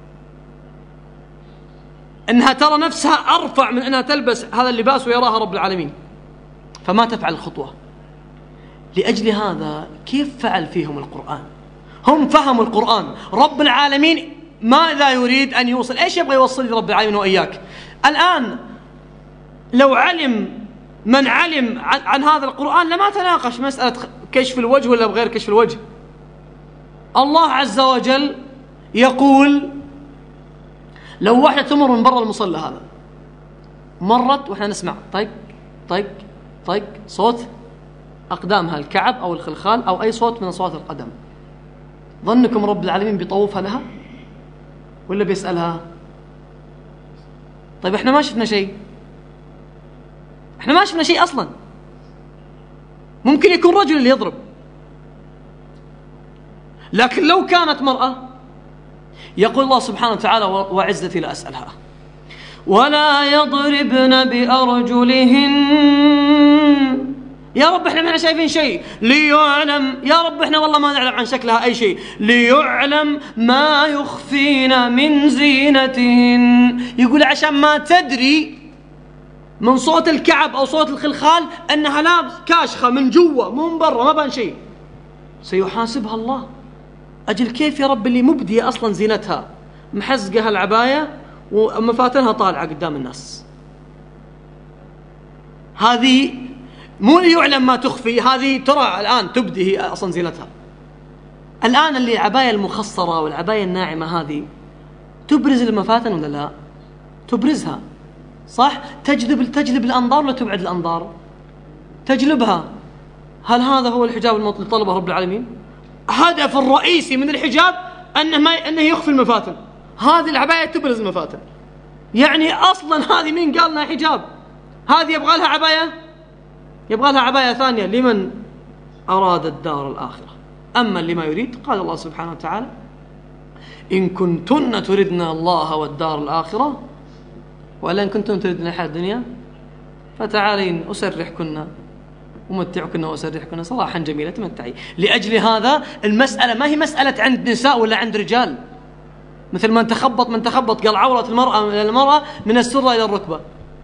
أنها ترى نفسها أرفع من أنها تلبس هذا اللباس ويراها رب العالمين، فما تفعل الخطوة. لأجل هذا كيف فعل فيهم القرآن؟ هم فهموا القرآن، رب العالمين ماذا يريد أن يوصل؟ إيش يبغى يوصل رب العالمين وإياك؟ الآن لو علم من علم عن هذا القرآن لما تناقش مسألة كشف الوجه ولا بغير كشف الوجه. الله عز وجل يقول لو واحدة تمر من برا المصلى هذا، مرت وإحنا نسمع طق طق طق صوت أقدامها، الكعب أو الخلخال أو أي صوت من أصوات القدم، ظنكم رب العالمين بيطوفها لها ولا بيسألها؟ طيب إحنا ما شفنا شيء، إحنا ما شفنا شيء أصلا. ممكن يكون رجل اللي يضرب، لكن لو كانت مرأة يقول الله سبحانه وتعالى وعزتي لا أسألها ولا يضربن بأرجلهن. يا رب احنا ما شايفين شيء، ليعلم، يا رب احنا والله ما نعلم عن شكلها أي شيء، ليعلم ما يخفين من زينتهن. يقول عشان ما تدري من صوت الكعب أو صوت الخلخال أنها لا كاشخة من جوا مو من برا ما بان شيء، سيحاسبها الله. أجل كيف يا رب اللي مبدية أصلا زينتها محزقها العباية ومفاتنها طالعة قدام الناس، هذه مو ليعلم ما تخفي، هذه ترى الآن تبدي هي أصلا زينتها. الآن اللي العباية المخصرة والعباية الناعمة هذه تبرز المفاتن ولا لا؟ تبرزها صح؟ تجلب الأنظار ولا تبعد الأنظار؟ تجلبها. هل هذا هو الحجاب المطلوب طلبه رب العالمين؟ هدف الرئيسي من الحجاب أنه يخفي المفاتن. هذه العباية تبرز المفاتن، يعني أصلا هذه مين قال لنا حجاب؟ هذه يبغى لها عباية، يبغى لها عباية ثانية لمن أراد الدار الآخرة. أما اللي ما يريد قال الله سبحانه وتعالى إن كنتن تردن الله والدار الآخرة وإلا إن كنتن تردن الحياة الدنيا فتعالين أسرحكن ومتعكن وأسرحكن صراحا جميلة تمتعي. لأجل هذا المسألة ما هي مسألة عند نساء ولا عند رجال، مثل من تخبط قال عورة المرأة من السرة إلى الركبة.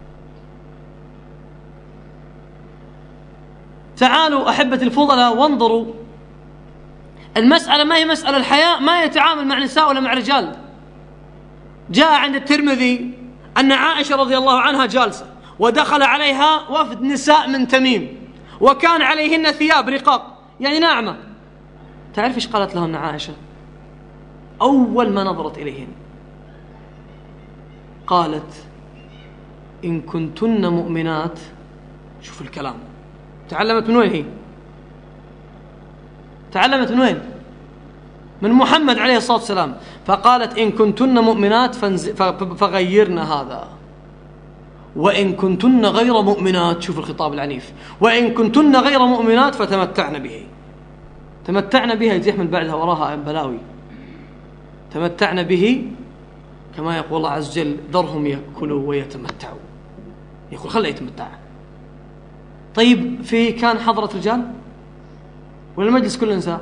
تعالوا أحبة الفضلاء وانظروا، المسألة ما هي مسألة الحياء ما يتعامل مع نساء ولا مع رجال. جاء عند الترمذي أن عائشة رضي الله عنها جالسة ودخل عليها وفد نساء من تميم وكان عليهن ثياب رقاق يعني ناعمة. تعرف إيش قالت لهن عائشة أول ما نظرت إليهن؟ قالت إن كنتن مؤمنات. شوف الكلام، تعلمت من وين هي؟ تعلمت من وين؟ من محمد عليه الصلاة والسلام. فقالت إن كنتن مؤمنات فغيرن هذا، وإن كنتن غير مؤمنات، شوف الخطاب العنيف، وإن كنتن غير مؤمنات فتمتعن به. تمتعن بها يتحمل بعدها وراها بلاوي. تمتعن به كما يقول الله عز وجل ذرهم يأكلوا ويتمتعوا، يقول خليه يتمتع. طيب في كان حضرة رجال ولا المجلس كله نساء؟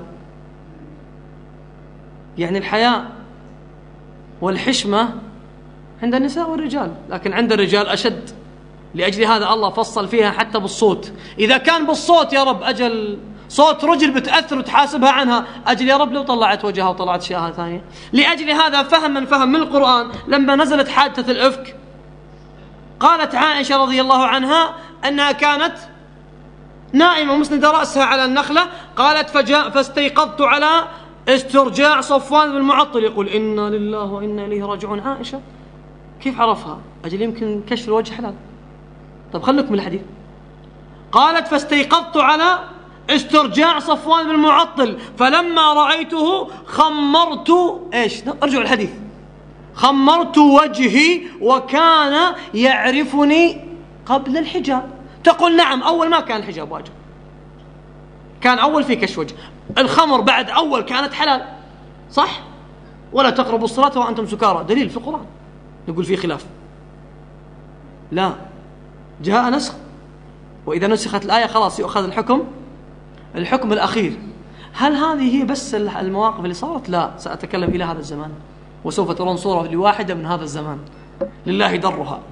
يعني الحياء والحشمة عند النساء والرجال، لكن عند الرجال أشد. لأجل هذا الله فصل فيها حتى بالصوت. إذا كان بالصوت يا رب أجل صوت رجل بتأثر وتحاسبها عنها، أجل يا رب لو طلعت وجهها وطلعت أشياء ثانية. لأجل هذا فهم من فهم من القرآن لما نزلت حادثة الإفك قالت عائشة رضي الله عنها أنها كانت نائمة مسندة رأسها على النخلة، قالت فاستيقظت على استرجاع صفوان بن معطل يقول إنا لله وإنا إليه راجعون. عائشة كيف عرفها؟ أجل يمكن كشف الوجه حلال. طب خليكم من الحديث. قالت فاستيقظت على استرجاع صفوان بن معطل فلما رأيته خمرت إيش؟ ارجعوا الحديث. خمرت وجهي وكان يعرفني قبل الحجاب. تقول نعم أول ما كان الحجاب واجب، كان أول في كشف وجه. الخمر بعد أول كانت حلال صح؟ ولا تقربوا الصلاة وأنتم سكارى، دليل في القرآن. نقول فيه خلاف؟ لا، جاء نسخ، وإذا نسخت الآية خلاص يؤخذ الحكم الأخير. هل هذه هي بس المواقف اللي صارت؟ لا، سأتكلم إلى هذا الزمان، وسوف ترون صورة لواحدة من هذا الزمان لله درها.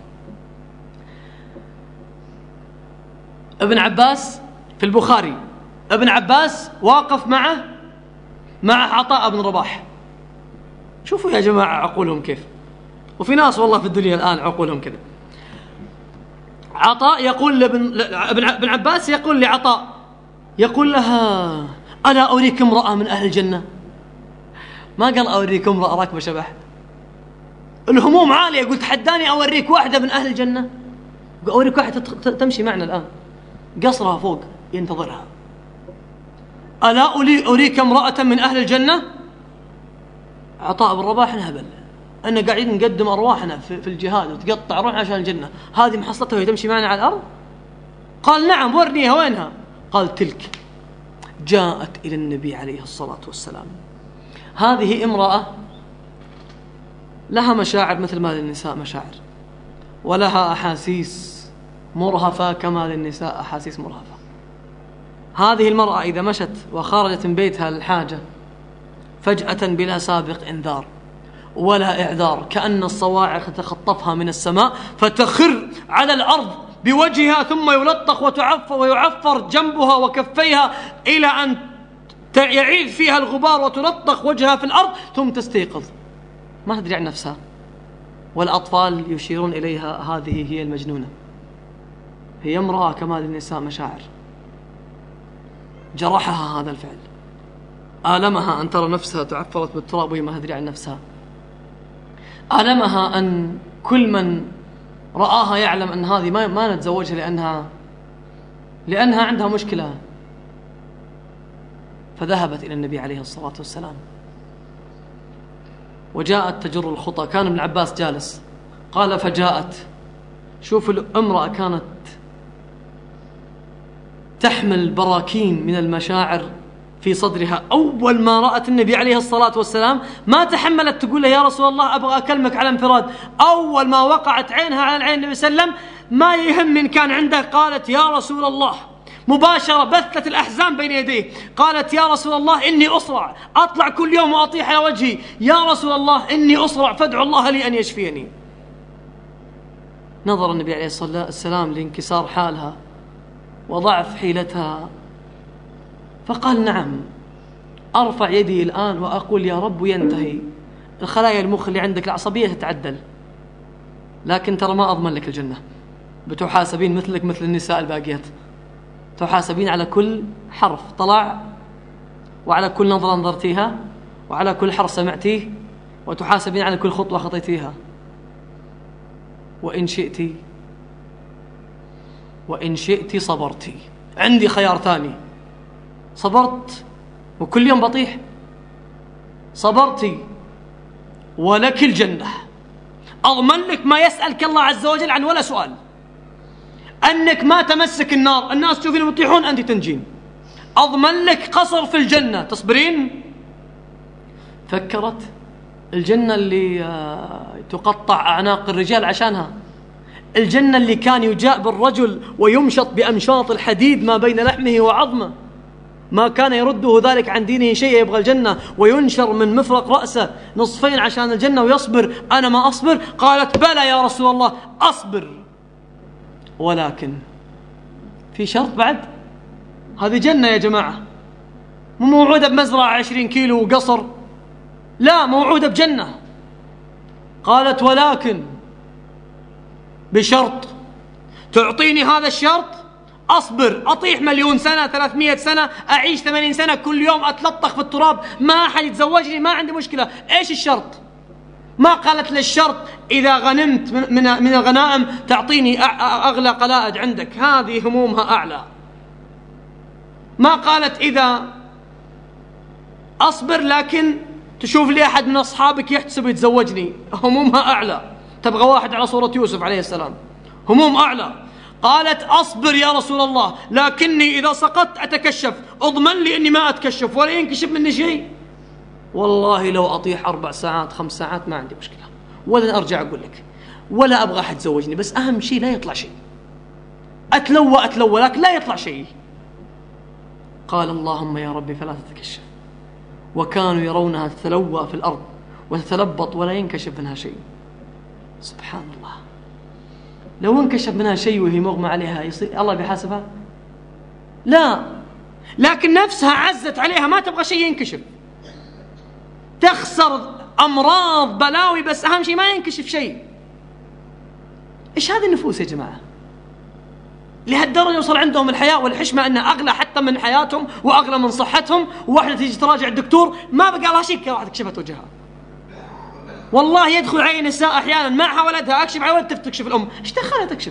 ابن عباس في البخاري، ابن عباس واقف مع عطاء بن رباح. شوفوا يا جماعة عقولهم كيف، وفي ناس والله في الدنيا الآن عقولهم كذا. عطاء يقول ابن عباس يقول لعطاء، يقول لها: ألا أريك امرأة من أهل الجنة؟ ما قال أوريك امرأة راكبة شبح، الهموم عالية، قلت حداني أوريك واحدة من أهل الجنة، أوريك واحدة تمشي معنا الآن، قصرها فوق ينتظرها. ألا أريك امرأة من أهل الجنة؟ عطاء بن رباح نهبل، أن قاعدين نقدم أرواحنا في الجهاد وتقطع روحنا عشان الجنة، هذه محصلتها وهي تمشي معنا على الأرض؟ قال: نعم، ورنيها، وينها؟ قال: تلك جاءت إلى النبي عليه الصلاة والسلام. هذه امرأة لها مشاعر مثل ما للنساء مشاعر، ولها أحاسيس مرهفة كما للنساء أحاسيس مرهفة. هذه المرأة إذا مشت وخرجت من بيتها للحاجة فجأة بلا سابق إنذار ولا إعذار، كأن الصواعق تخطفها من السماء فتخر على الأرض بوجهها، ثم يلطخ ويعفر جنبها وكفيها إلى أن يعيد فيها الغبار وتلطخ وجهها في الأرض، ثم تستيقظ ما تدري عن نفسها، والأطفال يشيرون إليها: هذه هي المجنونة. هي امرأة كما للنساء مشاعر. جرحها هذا الفعل، آلمها أن ترى نفسها تعفرت بالتراب وهي ما تدري عن نفسها، آلمها أن كل من رآها يعلم أن هذه ما نتزوجها لأنها عندها مشكلة. فذهبت إلى النبي عليه الصلاة والسلام وجاءت تجر الخطى، كان ابن عباس جالس، قال: فجاءت. شوف الامرأة كانت تحمل براكين من المشاعر في صدرها. أول ما رأت النبي عليه الصلاة والسلام ما تحملت تقول له: يا رسول الله أبغى أكلمك على انفراد. أول ما وقعت عينها على عين النبي صلى الله عليه وسلم، ما يهم من كان عنده، قالت: يا رسول الله، مباشرة بثت الأحزان بين يديه، قالت: يا رسول الله إني أصرع، أطلع كل يوم وأطيح على وجهي، يا رسول الله إني أصرع، فادعو الله لي أن يشفيني. نظر النبي عليه الصلاة والسلام لانكسار حالها وضعف حيلتها، فقال: نعم، أرفع يدي الآن وأقول يا رب وينتهي، الخلايا المخ اللي عندك العصبية تتعدل، لكن ترى ما أضمن لك الجنة، بتحاسبين مثلك مثل النساء الباقيات، تحاسبين على كل حرف طلع، وعلى كل نظرة نظرتيها، وعلى كل حرف سمعتيه، وتحاسبين على كل خطوة خطيتيها. وإن شئت صبرتي، عندي خيار ثاني، صبرت وكل يوم بطيح، صبرتي ولك الجنة، أضمن لك ما يسألك الله عز وجل عن ولا سؤال، أنك ما تمسك النار، الناس تشوفين يطيحون أنت تنجين، أضمن لك قصر في الجنة، تصبرين؟ فكرت الجنة اللي تقطع أعناق الرجال عشانها، الجنة اللي كان يجاء بالرجل ويمشط بأمشاط الحديد ما بين لحمه وعظمه، ما كان يرده ذلك عن دينه شيء، يبغى الجنة، وينشر من مفرق رأسه نصفين عشان الجنة ويصبر. أنا ما أصبر. قالت: بلى يا رسول الله أصبر، ولكن في شرط بعد، هذه جنة يا جماعة، مو موعودة بمزرعة 20 كيلو وقصر، لا، موعودة بجنة. قالت: ولكن بشرط، تعطيني هذا الشرط أصبر، أطيح 1,000,000 سنة، 300 سنة، أعيش 80 سنة، كل يوم أتلطخ في التراب، ما أحد يتزوجني، ما عندي مشكلة. إيش الشرط؟ ما قالت للشرط إذا غنمت من الغنائم تعطيني أغلى قلائد عندك، هذه همومها أعلى. ما قالت إذا أصبر لكن تشوف لي أحد من أصحابك يحتسب يتزوجني، همومها أعلى. تبغى واحد على صورة يوسف عليه السلام، هموم أعلى. قالت: أصبر يا رسول الله، لكني إذا سقطت أتكشف، أضمن لي أني ما أتكشف ولا ينكشف مني شيء. والله لو أطيح 4 ساعات 5 ساعات ما عندي مشكلة، ولا أرجع أقول لك، ولا أبغى أحد يتزوجني، بس أهم شيء لا يطلع شيء. أتلوى لكن لا يطلع شيء. قال اللهم يا ربي فلا تتكشف. وكانوا يرونها تتلوى في الأرض وتتلبط ولا ينكشف منها شيء. سبحان الله، لو انكشف منها شيء وهي مغمى عليها يصير الله بيحاسبها؟ لا، لكن نفسها عزت عليها ما تبغى شيء ينكشف، تخسر أمراض بلاوي بس أهم شيء ما ينكشف شيء. إيش هذه النفوس يا جماعة؟ لهالدرجة يوصل عندهم الحياء والحشمة أنها أغلى حتى من حياتهم وأغلى من صحتهم. وواحدة تيجي تراجع الدكتور ما بقى لها شيء، واحدة كشفت وجهها. والله يدخل علي نساء أحيانا معها ولدها، أكشف على ولد تكشف الأم. إيش دخلها تكشف؟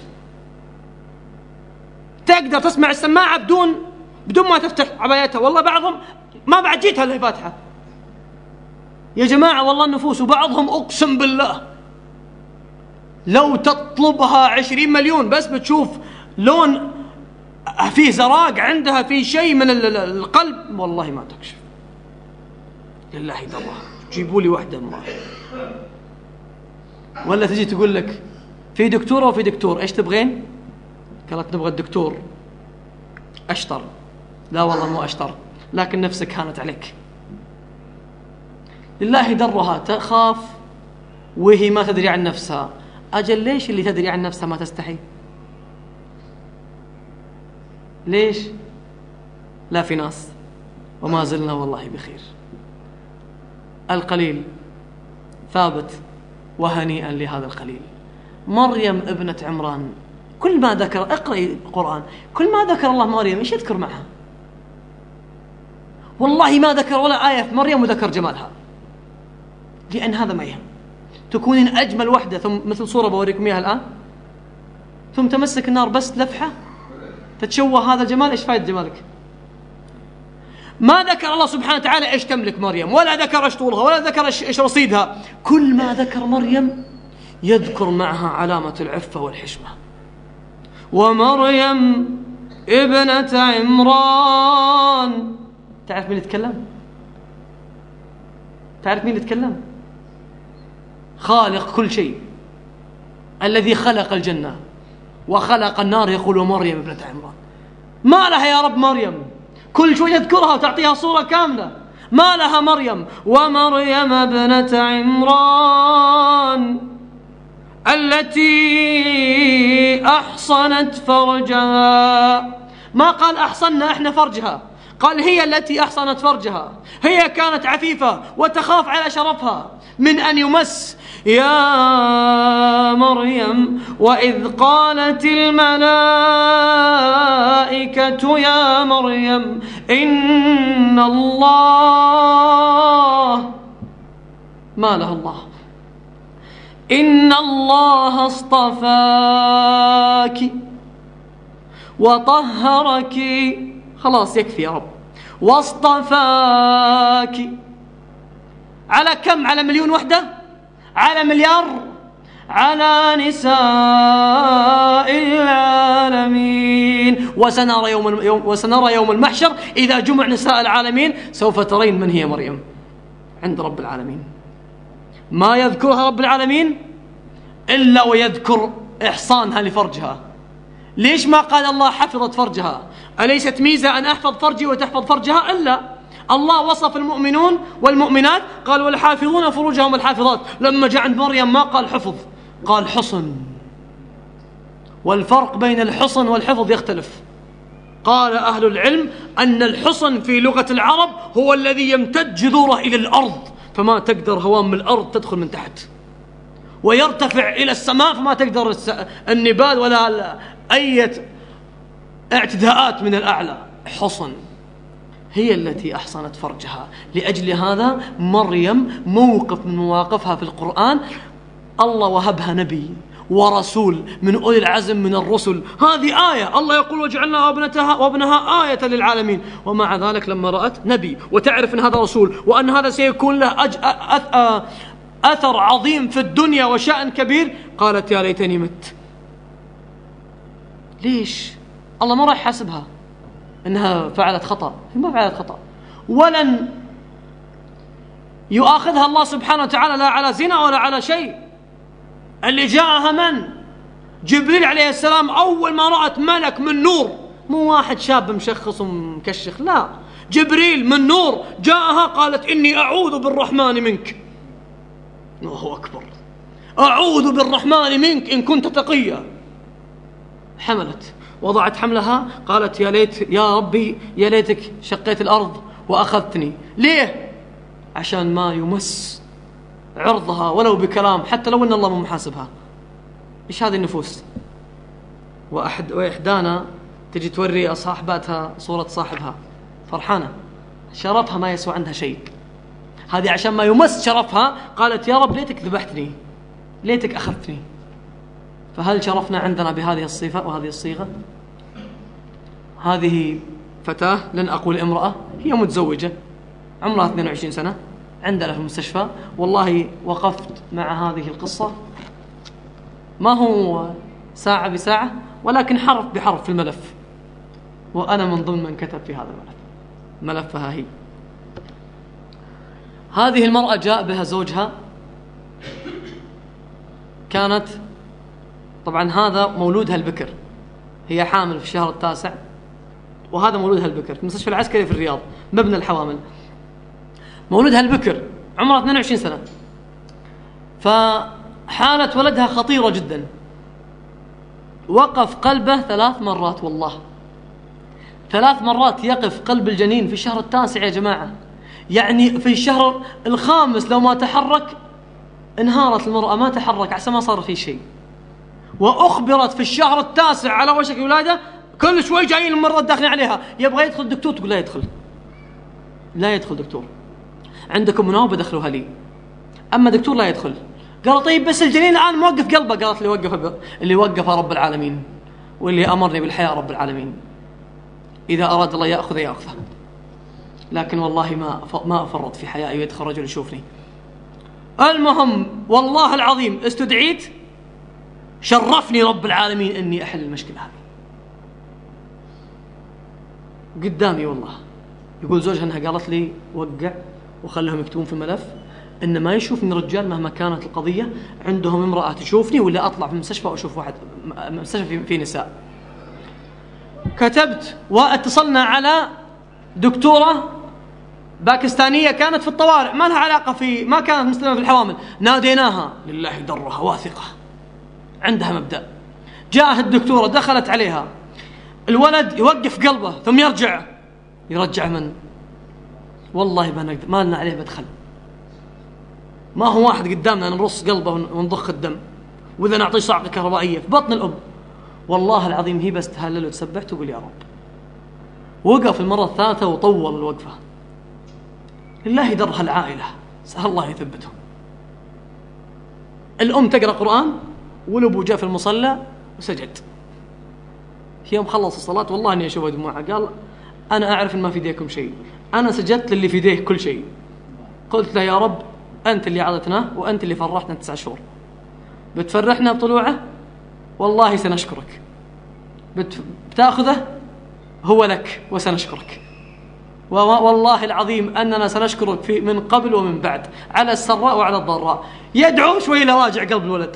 تقدر تسمع السماعة بدون ما تفتح عبايتها. والله بعضهم ما بعد جيتها اللي فاتحة. يا جماعة والله النفوس، وبعضهم أقسم بالله لو تطلبها 20 مليون بس بتشوف لون فيه زراق عندها، فيه شيء من القلب، والله ما تكشف. لله درها. جيبوا لي واحدة امرأة. ولا تجي تقول لك في دكتورة وفي دكتور، ايش تبغين؟ قالت نبغى الدكتور أشطر. لا والله مو أشطر، لكن نفسك هانت عليك. لله درها، تخاف وهي ما تدري عن نفسها. أجل ليش اللي تدري عن نفسها ما تستحي؟ ليش؟ لا، في ناس وما زلنا والله بخير. القليل ثابت وهنيئا لهذا القليل. مريم ابنة عمران، كل ما ذكر، اقرأي القرآن، كل ما ذكر الله مريم ايش يذكر معها؟ والله ما ذكر ولا آية في مريم وذكر جمالها، لأن هذا ما يهم. تكونين أجمل وحدة ثم مثل صورة بوريكم إياها الآن، ثم تمسك النار بس لفحة تتشوه هذا الجمال. إيش فايدة جمالك؟ ما ذكر الله سبحانه وتعالى إيش تملك مريم، ولا ذكر إيش طولها، ولا ذكر إيش رصيدها. كل ما ذكر مريم يذكر معها علامة العفة والحشمة. ومريم ابنة عمران. تعرف مين يتكلم؟ تعرف مين يتكلم؟ خالق كل شيء، الذي خلق الجنة وخلق النار، يقول ومريم ابنة عمران. ما لها يا رب مريم؟ كل شوي تذكرها وتعطيها صورة كاملة. ما لها مريم؟ ومريم ابنة عمران التي أحصنت فرجها. ما قال أحصنا إحنا فرجها، قال هي التي أحصنت فرجها. هي كانت عفيفة وتخاف على شرفها من أن يمس. يا مريم وإذ قالت الملائكة يا مريم إن الله، ما له الله، إن الله اصطفاك وطهرك. خلاص يكفي يا رب. واصطفاك على كم؟ على مليون وحدة؟ على مليار؟ على نساء العالمين. وسنرى يوم المحشر إذا جمع نساء العالمين سوف ترين من هي مريم عند رب العالمين. ما يذكرها رب العالمين إلا ويذكر إحصانها لفرجها. ليش ما قال الله حفظت فرجها؟ أليست ميزة أن أحفظ فرجي وتحفظ فرجها؟ إلا الله وصف المؤمنون والمؤمنات قال والحافظون فروجهم الحافظات. لما جاء عند مريم ما قال حفظ، قال حصن. والفرق بين الحصن والحفظ يختلف. قال أهل العلم أن الحصن في لغة العرب هو الذي يمتد جذوره إلى الأرض، فما تقدر هوام من الأرض تدخل من تحت، ويرتفع إلى السماء فما تقدر النبال ولا أي اعتداءات من الأعلى. حصن هي التي أحصنت فرجها. لأجل هذا مريم موقف من مواقفها في القرآن الله وهبها نبي ورسول من أولي العزم من الرسل. هذه آية، الله يقول وجعلنا وابنها آية للعالمين. ومع ذلك لما رأت نبي وتعرف أن هذا رسول وأن هذا سيكون له أثر عظيم في الدنيا وشأن كبير، قالت يا ليتني مت. ليش؟ الله ما راح يحاسبها إنها فعلت خطأ، هي ما فعلت خطأ، ولن يؤاخذها الله سبحانه وتعالى لا على زنا ولا على شيء. اللي جاءها من؟ جبريل عليه السلام. أول ما رأت ملك من نور مو واحد شاب مشخص ومكشخ، لا، جبريل من نور جاءها قالت إني أعوذ بالرحمن منك. الله أكبر، أعوذ بالرحمن منك إن كنت تقيا. حملت، وضعت حملها، قالت يا ليت يا ربي يا ليتك شقيت الأرض وأخذتني. ليه؟ عشان ما يمس عرضها ولو بكلام، حتى لو أن الله مو محاسبها. إيش هذه النفوس؟ وإحدانا تجي توري صاحباتها صورة صاحبها فرحانة، شرفها ما يسوى عندها شيء. هذه عشان ما يمس شرفها قالت يا رب ليتك ذبحتني، ليتك أخذتني. فهل شرفنا عندنا بهذه الصفة وهذه الصيغة؟ هذه فتاة، لن أقول امرأة، هي متزوجة عمرها 22 سنة، عندنا في المستشفى. والله وقفت مع هذه القصة، ما هو ساعة بساعة ولكن حرف بحرف في الملف، وأنا من ضمن من كتب في هذا الملف. ملفها هي. هذه المرأة جاء بها زوجها، كانت طبعا هذا مولودها البكر، هي حامل في الشهر 9، وهذا مولودها البكر في المستشفى العسكري في الرياض، مبنى الحوامل. مولودها البكر عمرها 22 سنة، فحالة ولدها خطيرة جدا. وقف قلبه 3 مرات، والله 3 مرات يقف قلب الجنين في الشهر 9 يا جماعة. يعني في الشهر 5 لو ما تحرك انهارت المرأة، ما تحرك عسى ما صار فيه شيء. وأخبرت في الشهر 9 على وشك الولادة، كل شوي جايين المرضى داخلين عليها، يبغى يدخل الدكتور تقول لا يدخل، لا يدخل دكتور، عندكم مناوبة دخلوها لي، أما دكتور لا يدخل. قال طيب بس الجنين الآن موقف قلبه. قالت اللي وقف رب العالمين، واللي أمرني بالحياة رب العالمين، إذا أراد الله يأخذه، لكن والله ما أفرط في حيائي ويدخل رجل يشوفني. المهم والله العظيم استدعيت، شرفني رب العالمين أني أحل المشكلة هذه قدامي. والله يقول زوجها أنها قالت لي وقع وخلهم يكتبون في الملف إن ما يشوفني رجال مهما كانت القضية، عندهم امرأة تشوفني ولا أطلع في المستشفى وأشوف واحد مستشفى في نساء. كتبت واتصلنا على دكتورة باكستانية كانت في الطوارئ، ما لها علاقة ما كانت مسلمة في الحوامل، ناديناها لله درها واثقة عندها مبدأ. جاءت الدكتورة دخلت عليها، الولد يوقف قلبه ثم يرجع من والله ما لنا عليه بدخل، ما هو واحد قدامنا نرص قلبه ونضخ الدم، وإذا نعطيه صعقة كهربائية في بطن الأم. والله العظيم هي بس تهلل وتسبح تقول يا رب. وقف المرة الثالثة وطول الوقفة، لله درها العائلة، سأل الله يثبتهم. الأم تقرأ قرآن والأبو جاء في المصلى وسجد. يوم خلص الصلاة والله أني أشوف دموعه، قال أنا أعرف أن ما في يديكم شيء، أنا سجدت للي في يديه كل شيء. قلت له يا رب أنت اللي عضتناه وأنت اللي فرحنا 9 شهور، بتفرحنا بطلوعه والله سنشكرك، بتأخذه هو لك وسنشكرك، والله العظيم أننا سنشكرك من قبل ومن بعد على السراء وعلى الضراء. يدعو شوي لراجع قلب الولد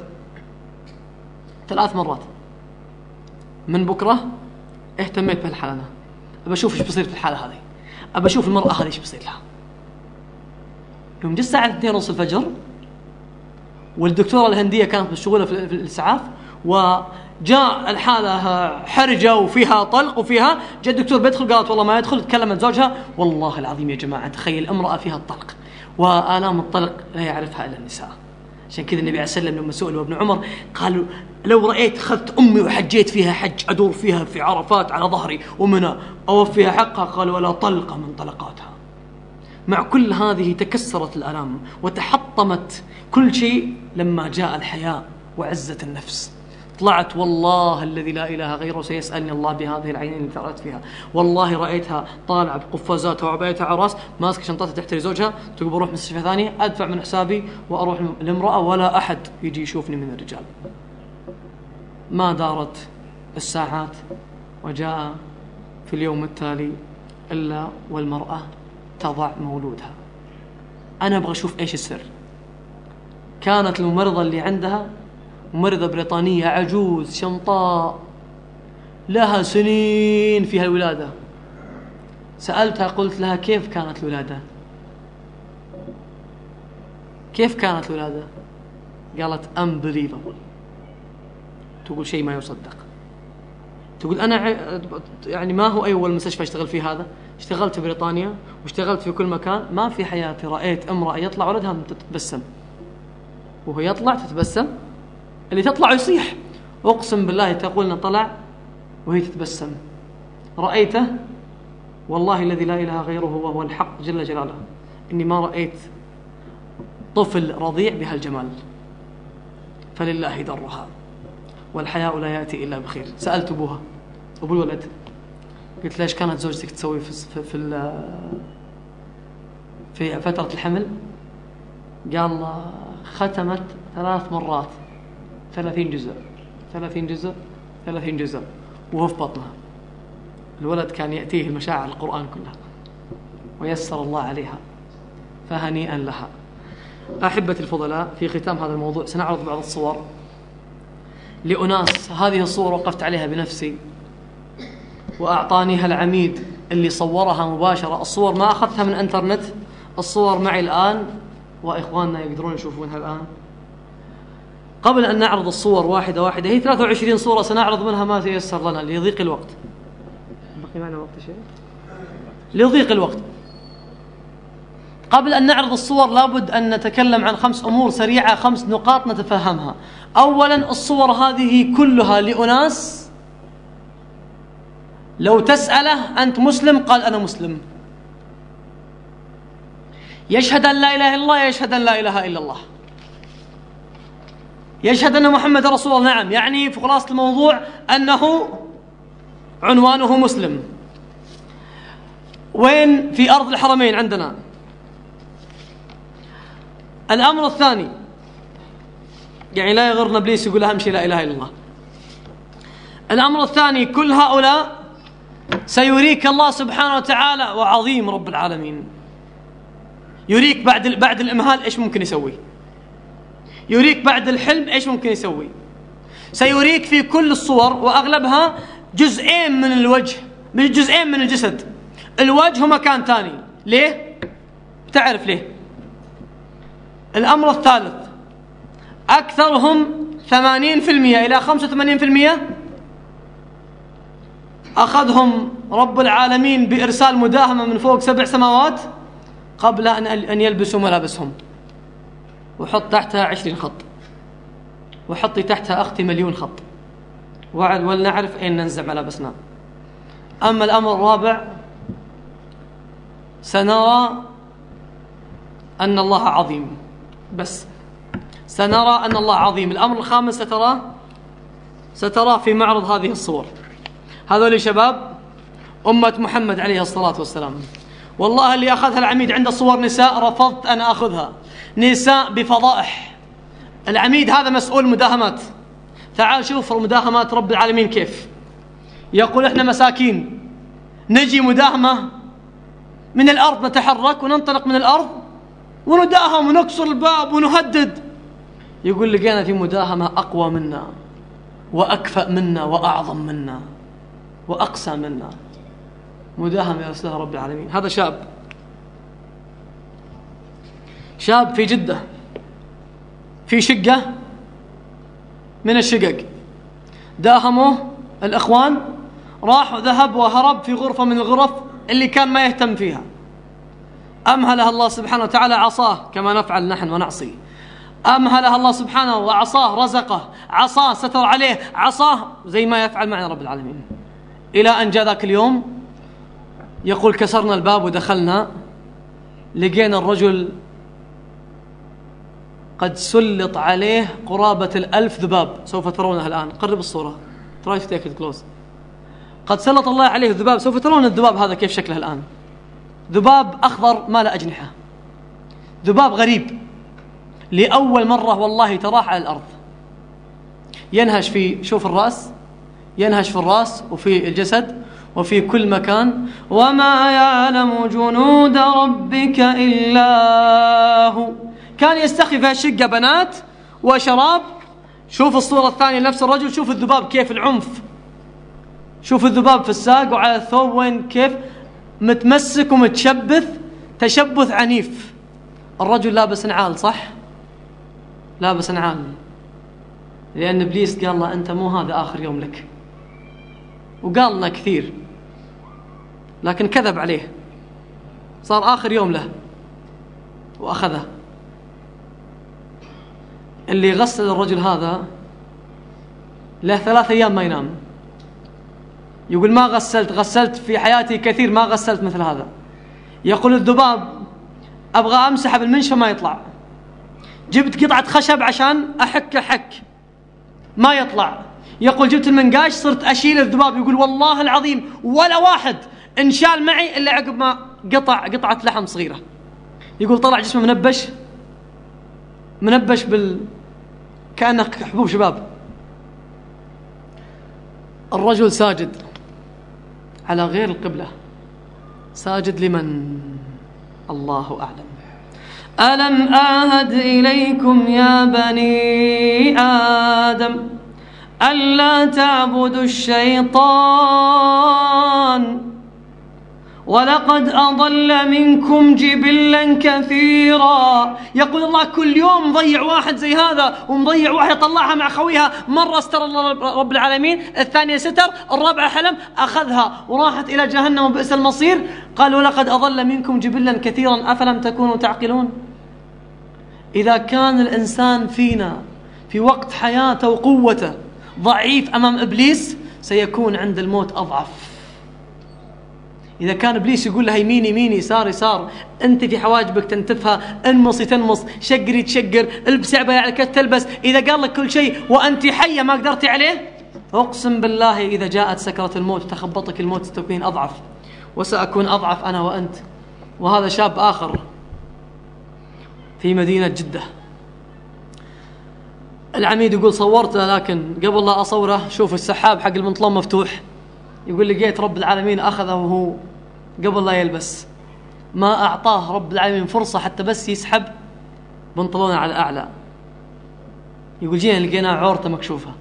3 مرات. من بكرة اهتميت بهالحالة، أنا أبى أشوف إيش بيصير في الحالة هذه، أبى أشوف المرأة هذه إيش بيصير لها. يوم جاء الساعة 2:30 الفجر، والدكتورة الهندية كانت مشغولة في الإسعاف، وجاء الحالة حرجة وفيها طلق وفيها، جاء الدكتور بيدخل قالت والله ما يدخل. تكلمت زوجها، والله العظيم يا جماعة تخيل امرأة فيها الطلق، وآلام الطلق لا يعرفها إلا النساء. عشان كذا النبي عليه الصلاة والسلام لما سئل ابن عمر قالوا لو رأيت أخذت أمي وحجيت فيها حج أدور فيها في عرفات على ظهري ومنى أوفيها حقها، قال ولا طلقة من طلقاتها. مع كل هذه تكسرت الآلام وتحطمت كل شيء لما جاء الحياء وعزة النفس. طلعت والله الذي لا إله غيره سيسألني الله بهذه العينين اللي ثأرت فيها. والله رأيتها طالعة بقفازاتها وعبايتها عراس، ماسكة شنطتها تحتري زوجها، تقول بروح مستشفى ثانية أدفع من حسابي وأروح لامرأة ولا أحد يجي يشوفني من الرجال. ما دارت الساعات وجاء في اليوم التالي إلا والمرأة تضع مولودها. أنا أبغى أشوف إيش السر. كانت الممرضة اللي عندها ممرضة بريطانية عجوز شمطاء، لها سنين فيها الولادة. سألتها قلت لها كيف كانت الولادة؟ كيف كانت الولادة؟ قالت unbelievable. تقول شيء ما يصدق. تقول أنا يعني ما هو أول مستشفى اشتغل فيه هذا، اشتغلت في بريطانيا واشتغلت في كل مكان، ما في حياتي رأيت امرأة يطلع ولدها تتبسم، وهو يطلع تتبسم، اللي تطلع يصيح. أقسم بالله تقول لنا طلع وهي تتبسم، رأيته والله الذي لا إله غيره وهو الحق جل جلاله، إني ما رأيت طفل رضيع بهالجمال. فلله درها والحياء لا يأتي إلا بخير. سألت أبوها، أبو الولد، قلت ليش كانت زوجتك تسوي في فترة الحمل؟ قال ختمت 3 مرات 30 جزء 30 جزء 30 جزء وهو في بطنها. الولد كان يأتيه المشاعر القرآن كلها ويسر الله عليها، فهنيئا لها. أحبتي الفضلاء، في ختام هذا الموضوع سنعرض بعض الصور لأناس هذه الصور وقفت عليها بنفسي وأعطانيها العميد اللي صورها مباشرة. الصور ما أخذتها من انترنت، الصور معي الآن وإخواننا يقدرون يشوفونها الآن. قبل أن نعرض الصور واحدة واحدة، هي 23 صورة سنعرض منها ما تيسر لنا ليضيق الوقت. بقي معنا وقت شيء؟ ليضيق الوقت. قبل أن نعرض الصور لابد أن نتكلم عن 5 أمور سريعة، 5 نقاط نتفهمها. أولا، الصور هذه كلها لأناس لو تسأله أنت مسلم قال أنا مسلم، يشهد أن لا إله إلا الله، يشهد أن لا إله إلا الله، يشهد أن محمد رسول الله. نعم، يعني في خلاصة الموضوع أنه عنوانه مسلم. وين؟ في أرض الحرمين عندنا. الأمر الثاني، يعني لا يغرنا إبليس يقول أهم شيء لا إله إلا الله. الأمر الثاني، كل هؤلاء سيريك الله سبحانه وتعالى، وعظيم رب العالمين، يريك بعد الإمهال إيش ممكن يسوي، يريك بعد الحلم إيش ممكن يسوي. سيريك في كل الصور وأغلبها جزئين من الوجه، من جزئين من الجسد. الوجه مكان ثاني. ليه؟ تعرف ليه؟ الأمر الثالث، أكثرهم 80% إلى 85% أخذهم رب العالمين بإرسال مداهمة من فوق 7 سماوات قبل أن يلبسوا ملابسهم. وحط تحتها 20 خط، وحطي تحتها أختي 1,000,000 خط، وعد ولنعرف أين ننزع ملابسنا. أما الأمر الرابع، سنرى أن الله عظيم، بس سنرى أن الله عظيم. الأمر الخامس سترى في معرض هذه الصور. هذول شباب أمة محمد عليه الصلاة والسلام. والله اللي أخذها العميد عند صور نساء رفضت أنا أخذها، نساء بفضائح. العميد هذا مسؤول مداهمات. تعال شوف مداهمات رب العالمين كيف يقول إحنا مساكين، نجي مداهمة من الأرض، نتحرك وننطلق من الأرض ونداهم ونكسر الباب ونهدد. يقول لقينا في مداهمة أقوى منا وأكفأ منا وأعظم منا وأقسى منا. مداهمة يرسلها رب العالمين. هذا شاب في جدة في شقة من الشقق، داهموه الإخوان، راح ذهب وهرب في غرفة من الغرف اللي كان ما يهتم فيها. أمهلها الله سبحانه وتعالى، عصاه كما نفعل نحن ونعصي. أمهلها الله سبحانه وعصاه، رزقه، عصاه ستر عليه، عصاه زي ما يفعل معنا رب العالمين. إلى أن جاء ذاك اليوم يقول كسرنا الباب ودخلنا، لقينا الرجل قد سلط عليه قرابة 1000 ذباب، سوف ترونها الآن. قرب الصورة، try to take it close. قد سلط الله عليه ذباب، سوف ترون الذباب هذا كيف شكله الآن. ذباب أخضر ما له أجنحة، ذباب غريب لأول مرة والله تراح على الأرض. ينهش في، شوف الرأس، ينهش في الرأس وفي الجسد وفي كل مكان. وما يعلم جنود ربك إلا هو. كان يستخفي في الشقة بنات وشراب. شوف الصورة الثانية، نفس الرجل، شوف الذباب كيف العنف. شوف الذباب في الساق وعلى الثوب وين كيف متمسك ومتشبث تشبث عنيف. الرجل لابس نعال، صح؟ لابس نعال، لأن إبليس قال له أنت مو هذا آخر يوم لك، وقال لنا كثير لكن كذب عليه. صار آخر يوم له وأخذه. اللي غسل الرجل هذا له 3 أيام ما ينام. يقول ما غسلت في حياتي كثير، ما غسلت مثل هذا. يقول الذباب أبغى أمسحه بالمنشفة ما يطلع، جبت قطعة خشب عشان أحك ما يطلع. يقول جبت المنقاش صرت أشيل الذباب، يقول والله العظيم ولا واحد انشال معي إلا عقب ما قطعة لحم صغيرة. يقول طلع جسمه منبش كأنه حبوب شباب. الرجل ساجد على غير القبلة، ساجد لمن؟ الله أعلم. ألم أعهد إليكم يا بني آدم ألا تعبدوا الشيطان ولقد أضل منكم جبلا كثيرا. يقول الله كل يوم مضيع واحد زي هذا، ومضيع واحد طلعها مع خويها. مرة استر الله رب العالمين، الثانية ستر، الرابعة حلم أخذها وراحت إلى جهنم وبئس المصير. قال ولقد أضل منكم جبلا كثيرا أفلم تكونوا تعقلون. إذا كان الإنسان فينا في وقت حياته وقوته ضعيف أمام إبليس، سيكون عند الموت أضعف. إذا كان إبليس يقول لها يمين يمين يسار يسار، أنت في حواجبك تنتفها، انمصي تنمص، شقري تشقر، البسي عباية على كت تلبس. إذا قال لك كل شيء وأنت حية ما قدرتي عليه، أقسم بالله إذا جاءت سكرة الموت وتخبطك الموت ستكون أضعف، وسأكون أضعف أنا وأنت. وهذا شاب آخر في مدينة جدة، العميد يقول صورته، لكن قبل لا أصوره شوف السحاب حق البنطلون مفتوح. يقول لقيت رب العالمين أخذه وهو قبل لا يلبس، ما أعطاه رب العالمين فرصة حتى بس يسحب بنطلونه على أعلى. يقول جينا لقينا عورته مكشوفة.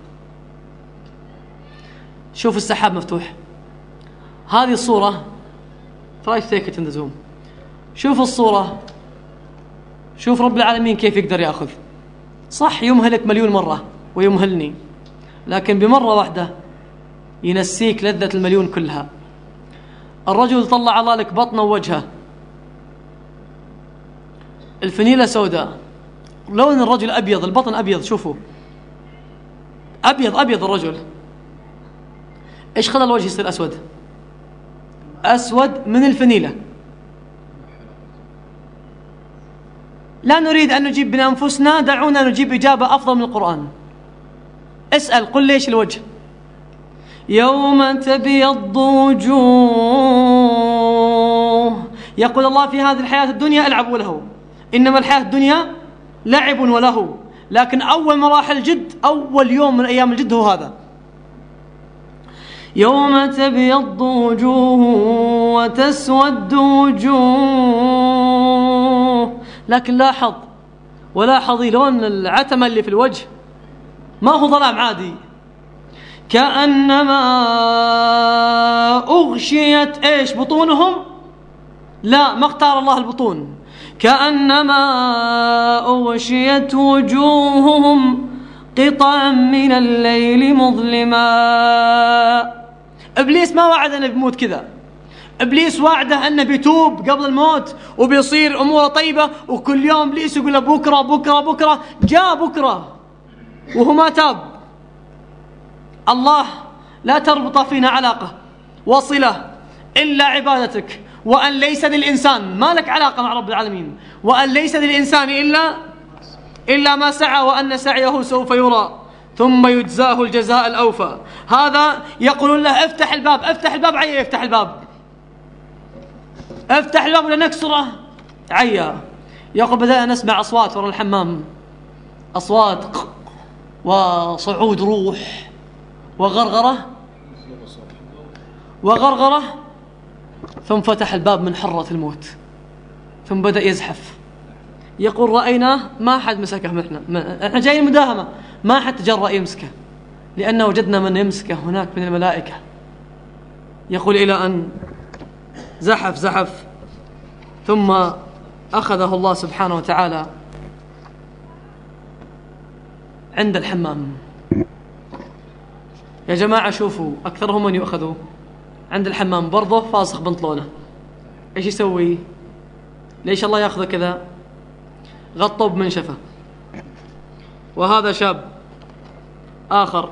شوف السحاب مفتوح. هذه الصورة try to take it in the zoom. شوف الصورة، شوف رب العالمين كيف يقدر يأخذ. صح يمهلك مليون مرة ويمهلني، لكن بمرة واحدة ينسيك لذة المليون كلها. الرجل طلع الله لك بطنه ووجهه، الفنيلة سوداء، لون الرجل أبيض، البطن أبيض، شوفوا أبيض الرجل. إيش خلى الوجه يصير أسود من الفنيلة. لا نريد أن نجيب بأنفسنا، دعونا نجيب إجابة أفضل من القرآن. اسأل قل ليش الوجه. يوم تبيض وجوه. يقول الله في هذه الحياة الدنيا ألعب وله، إنما الحياة الدنيا لعب وله، لكن أول مراحل الجد، أول يوم من أيام الجد هو هذا. يوم تبيض وجوه وتسود وجوه. لكن ولاحظي لون العتمة اللي في الوجه ما هو ظلام عادي، كأنما أغشيت إيش بطونهم. لا، ما اختار الله البطون. كأنما أغشيت وجوههم قطعا من الليل مظلما. إبليس ما وعد أنه بيموت كذا، إبليس وعده أنه بيتوب قبل الموت وبيصير أموره طيبة، وكل يوم إبليس يقول له بكرة بكرة بكرة. جاء بكرة وهو ما تاب. الله لا تربط فينا علاقة وصلة إلا عبادتك، وأن ليس للإنسان، ما لك علاقة مع رب العالمين، وأن ليس للإنسان إلا ما سعى، وأن سعيه سوف يرى ثم يجزاه الجزاء الأوفى. هذا يقولون له افتح الباب، افتح الباب، عيا يفتح الباب، افتح الباب ولا نكسره، عيا. يقول بدأنا نسمع أصوات ورا الحمام، أصوات وصعود روح وغرغرة، ثم فتح الباب من حرة الموت، ثم بدأ يزحف. يقول رأيناه ما أحد مسكه، احنا جايين مداهمة، ما أحد تجرأ يمسكه، لأنه وجدنا من يمسكه هناك من الملائكة يقول إلى أن زحف ثم أخذه الله سبحانه وتعالى عند الحمام. يا جماعة شوفوا أكثرهم من يؤخذوا عند الحمام برضه فاسخ بنطلونه، إيش يسوي؟ ليش الله يأخذه كذا؟ غطوا بمنشفة. وهذا شاب آخر،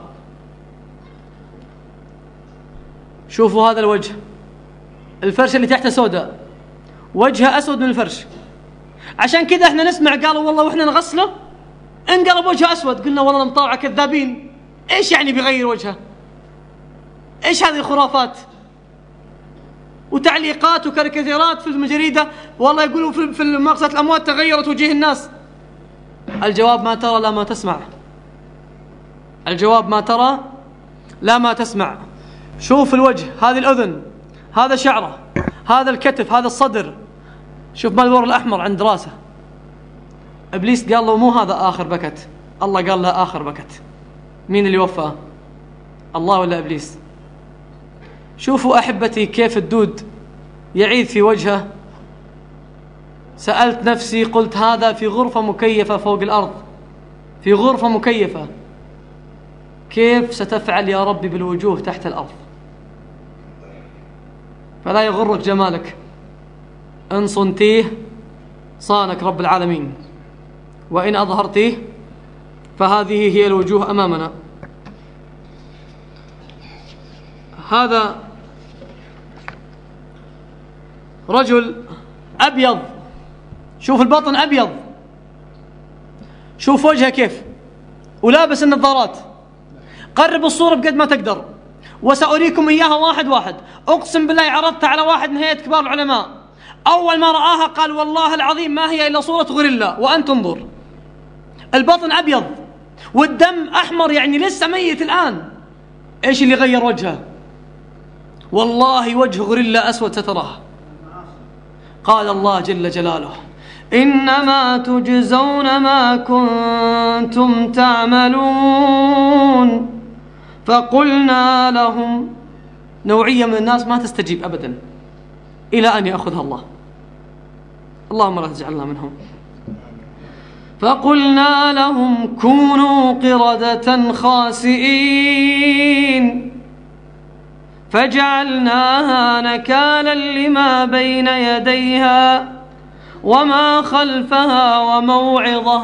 شوفوا هذا الوجه، الفرش اللي تحته سوداء، وجهه أسود من الفرش. عشان كذا احنا نسمع قالوا والله واحنا نغسله انقلب وجهه أسود، قلنا والله مطاوعة كذابين. ايش يعني بيغير وجهه؟ ايش هذه الخرافات وتعليقات وكاريكاتيرات في الجريدة؟ والله يقولوا في مقصة الأموات تغيرت وجيه الناس. الجواب ما ترى لا ما تسمع. الجواب ما ترى لا ما تسمع. شوف الوجه، هذه الأذن، هذا شعره، هذا الكتف، هذا الصدر، شوف ما البور الأحمر عند راسه. إبليس قال له مو هذا آخر بكت، الله قال له آخر بكت. مين اللي وفاه؟ الله ولا إبليس؟ شوفوا أحبتي كيف الدود يعيد في وجهه. سألت نفسي قلت هذا في غرفة مكيفة فوق الأرض، في غرفة مكيفة، كيف ستفعل يا ربي بالوجوه تحت الأرض؟ فلا يغرك جمالك، إن صنتيه صانك رب العالمين، وإن أظهرتيه فهذه هي الوجوه أمامنا. هذا رجل أبيض، شوف البطن أبيض، شوف وجهه كيف، ولابس النظارات. قرب الصورة بقد ما تقدر وسأريكم إياها واحد واحد. أقسم بالله عرضتها على واحد من هيئة كبار العلماء، أول ما رآها قال والله العظيم ما هي إلا صورة غوريلا. وأنت انظر، البطن أبيض والدم أحمر، يعني لسه ميت الآن. إيش اللي غير وجهه؟ والله وجه غوريلا أسود ستراه. قال الله جل جلاله إنما تجزون ما كنتم تعملون. فقلنا لهم، نوعية من الناس ما تستجيب أبدا إلى أن يأخذها الله، اللهم لا تجعلنا منهم. فقلنا لهم كونوا قردة خاسئين فجعلناها نكالا لما بين يديها وما خلفها وموعظة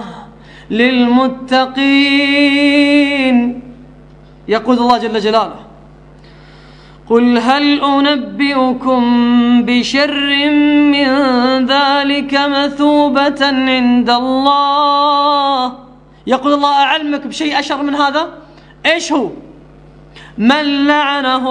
للمتقين. يقول الله جل جلاله قل هل أنبئكم بشر من ذلك مثوبة عند الله. يقول الله أعلمك بشيء أشر من هذا؟ إيش هو؟ من لعنه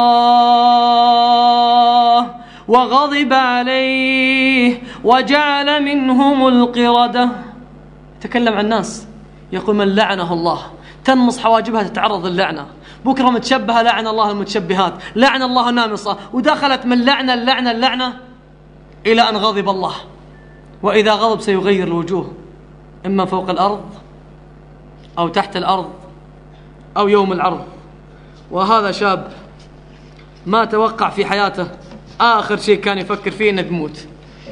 الله وغضب عليه وجعل منهم القردة. يتكلم عن الناس، يقول من لعنه الله، تنمص حواجبها تتعرض للعنة. بكرة متشبهة لعن الله المتشبهات، لعن الله النامصة، ودخلت من اللعنة إلى أن غضب الله. وإذا غضب سيغير الوجوه، إما فوق الأرض أو تحت الأرض أو يوم العرض. وهذا شاب ما توقع في حياته آخر شيء كان يفكر فيه إنه بيموت،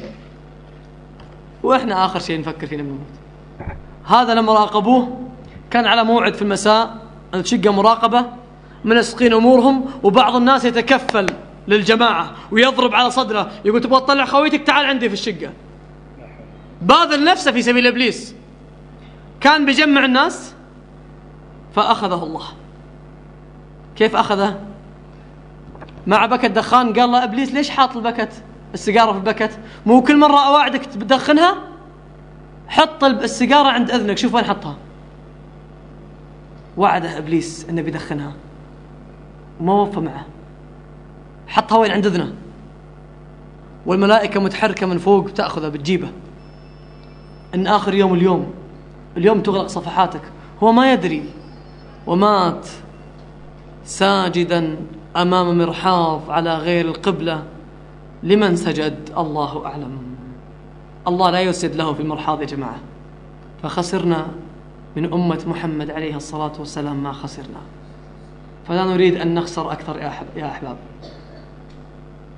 وإحنا آخر شيء نفكر فيه إنه بيموت. هذا لما راقبوه كان على موعد في المساء، الشقة مراقبة، منسقين أمورهم، وبعض الناس يتكفل للجماعة ويضرب على صدره يقول تبغى تطلع خويتك تعال عندي في الشقة. باذل نفسه في سبيل إبليس، كان بيجمع الناس فأخذه الله. كيف أخذه؟ مع بكت دخان. قال له إبليس ليش حاط السيجارة في البكت؟ مو كل مرة أواعدك تدخنها؟ حط السيجارة عند أذنك، شوف وين حطها. وعده إبليس أنه بيدخنها وما وفى معه، حطها وين؟ عند أذنه، والملائكة متحركة من فوق تأخذه بتجيبه. إن آخر يوم اليوم تغلق صفحاتك. هو ما يدري، ومات ساجدا أمام مرحاض على غير القبلة. لمن سجد؟ الله أعلم. الله لا يسجد له في المرحاض يا جماعة. فخسرنا من أمة محمد عليه الصلاة والسلام ما خسرنا، فلا نريد أن نخسر أكثر يا أحباب.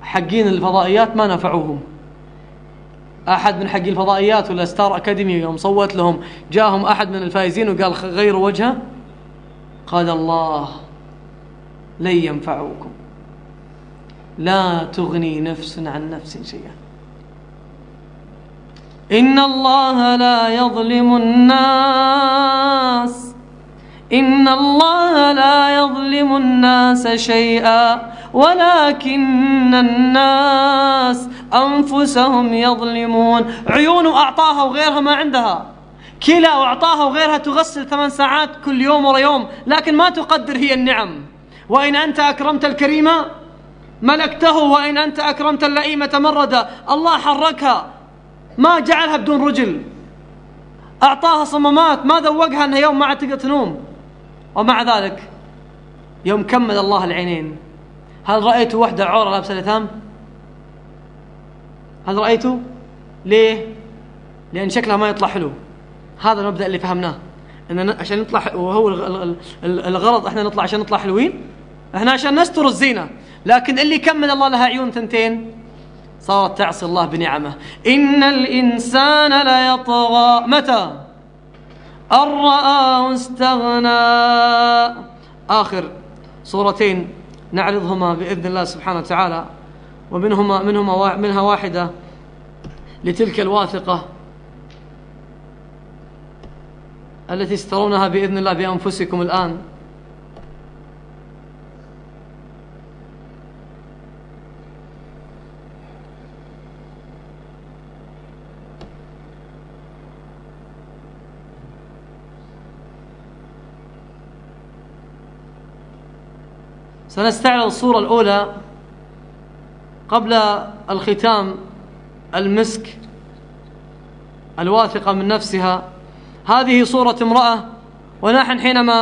حقين الفضائيات ما نفعوهم. أحد من حقين الفضائيات ولا ستار أكاديمي يوم صوت لهم جاهم أحد من الفائزين وقال غيروا وجهه، قال الله لن ينفعوكم، لا تغني نفس عن نفس شيئا. إن الله لا يظلم الناس، إن الله لا يظلم الناس شيئا ولكن الناس أنفسهم يظلمون. عيون أعطاها وغيرها ما عندها، كلى أعطاها وغيرها تغسل 8 ساعات كل يوم ورا يوم، لكن ما تقدر هي النعم. وإن أنت أكرمت الكريم ملكته، وإن أنت أكرمت اللئيم تمرد. الله حركها، ما جعلها بدون رجل، أعطاها صمامات، ما ذوقها أنها يوم ما عاد تقدر تنوم. ومع ذلك يوم كمل الله العينين، هل رأيتوا وحدة عورة لابسة لثام؟ هل رأيتوا؟ ليه؟ لأن شكلها ما يطلع حلو. هذا المبدأ اللي فهمناه، إن عشان نطلع، وهو الغرض إحنا نطلع عشان نطلع حلوين، إحنا عشان نستر الزينة. لكن اللي كمل الله لها عيون 2 صارت تعصي الله بنعمه. إن الإنسان ليطغى متى أن رآه استغنى. آخر صورتين نعرضهما بإذن الله سبحانه وتعالى، ومنها واحدة لتلك الواثقة التي استرونها بإذن الله بأنفسكم الآن. سنستعرض الصورة الأولى قبل الختام، المسك، الواثقة من نفسها. هذه صورة امرأة، ونحن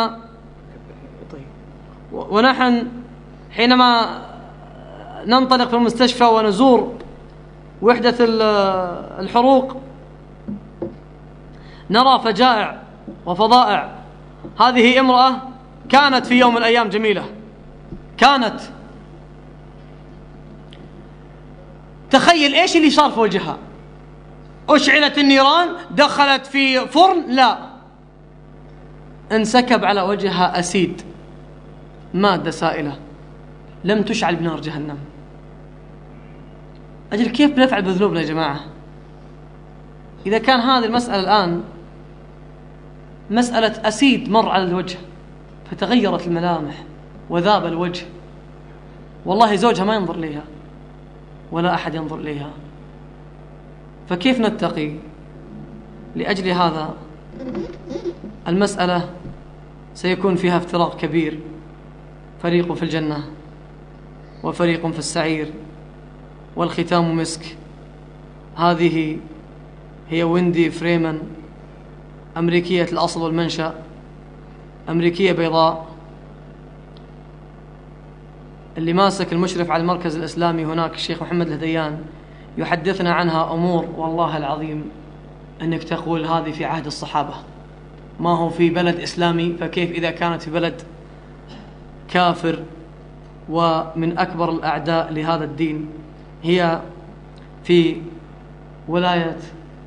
حينما ننطلق في المستشفى ونزور وحدة الحروق نرى فجائع وفضائع. هذه امرأة كانت في يوم من الأيام جميلة، كانت، تخيل ايش اللي صار في وجهها. أشعلت النيران، دخلت في فرن، لا، انسكب على وجهها أسيد، مادة سائلة لم تشعل بنار جهنم. أجل كيف بنفعل بذنوبنا يا جماعة؟ إذا كان هذه المسألة الآن مسألة أسيد مر على الوجه فتغيرت الملامح وذاب الوجه، والله زوجها ما ينظر ليها ولا أحد ينظر ليها، فكيف نتقي؟ لأجل هذا المسألة سيكون فيها افتراق كبير، فريق في الجنة وفريق في السعير، والختام مسك. هذه هي ويندي فريمان، أمريكية الأصل والمنشأ، أمريكية بيضاء، اللي ماسك المشرف على المركز الإسلامي هناك الشيخ محمد الهذيان يحدثنا عنها أمور والله العظيم أنك تقول هذه في عهد الصحابة، ما هو في بلد إسلامي، فكيف إذا كانت في بلد كافر ومن أكبر الأعداء لهذا الدين. هي في ولاية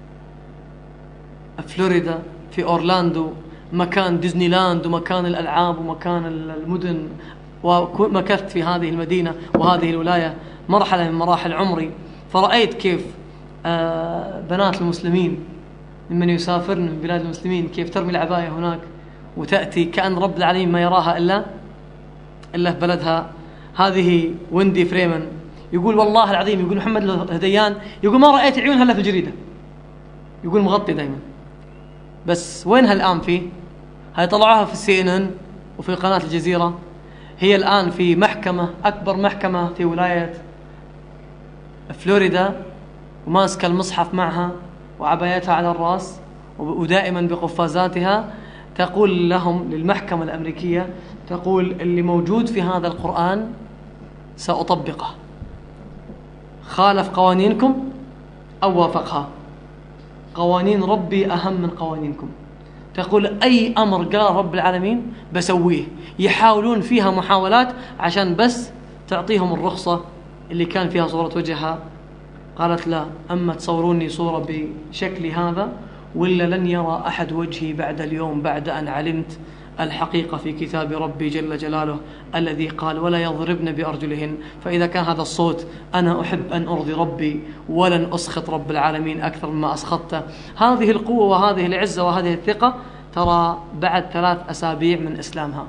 فلوريدا في أورلاندو، مكان ديزني لاند ومكان الألعاب ومكان المدن، ومكثت في هذه المدينة وهذه الولاية مرحلة من مراحل عمري، فرأيت كيف بنات المسلمين ممن يسافرن من بلاد المسلمين كيف ترمي العباية هناك وتأتي كأن رب العالمين ما يراها إلا في بلدها. هذه ويندي فريمان، يقول والله العظيم، يقول محمد الهذيان، يقول ما رأيت عيونها إلا في الجريدة، يقول مغطي دائما، بس وينها الآن؟ هاي طلعوها في CNN وفي قناة الجزيرة. هي الآن في محكمة، أكبر محكمة في ولاية فلوريدا، وماسكة المصحف معها وعبايتها على الرأس ودائما بقفازاتها، تقول لهم للمحكمة الأمريكية، تقول اللي موجود في هذا القرآن سأطبقه، خالف قوانينكم أو وافقها، قوانين ربي أهم من قوانينكم. تقول أي أمر قال رب العالمين بسويه، يحاولون فيها محاولات عشان بس تعطيهم الرخصة اللي كان فيها صورة وجهها؟ قالت لا، أما تصوروني صورة بشكل هذا ولا لن يرى أحد وجهي بعد اليوم، بعد أن علمت الحقيقة في كتاب ربي جل جلاله الذي قال ولا يضربن بأرجلهن. فإذا كان هذا الصوت أنا أحب أن أرضي ربي ولن أسخط رب العالمين أكثر مما أسخطته. هذه القوة وهذه العزة وهذه الثقة ترى بعد 3 أسابيع من إسلامها.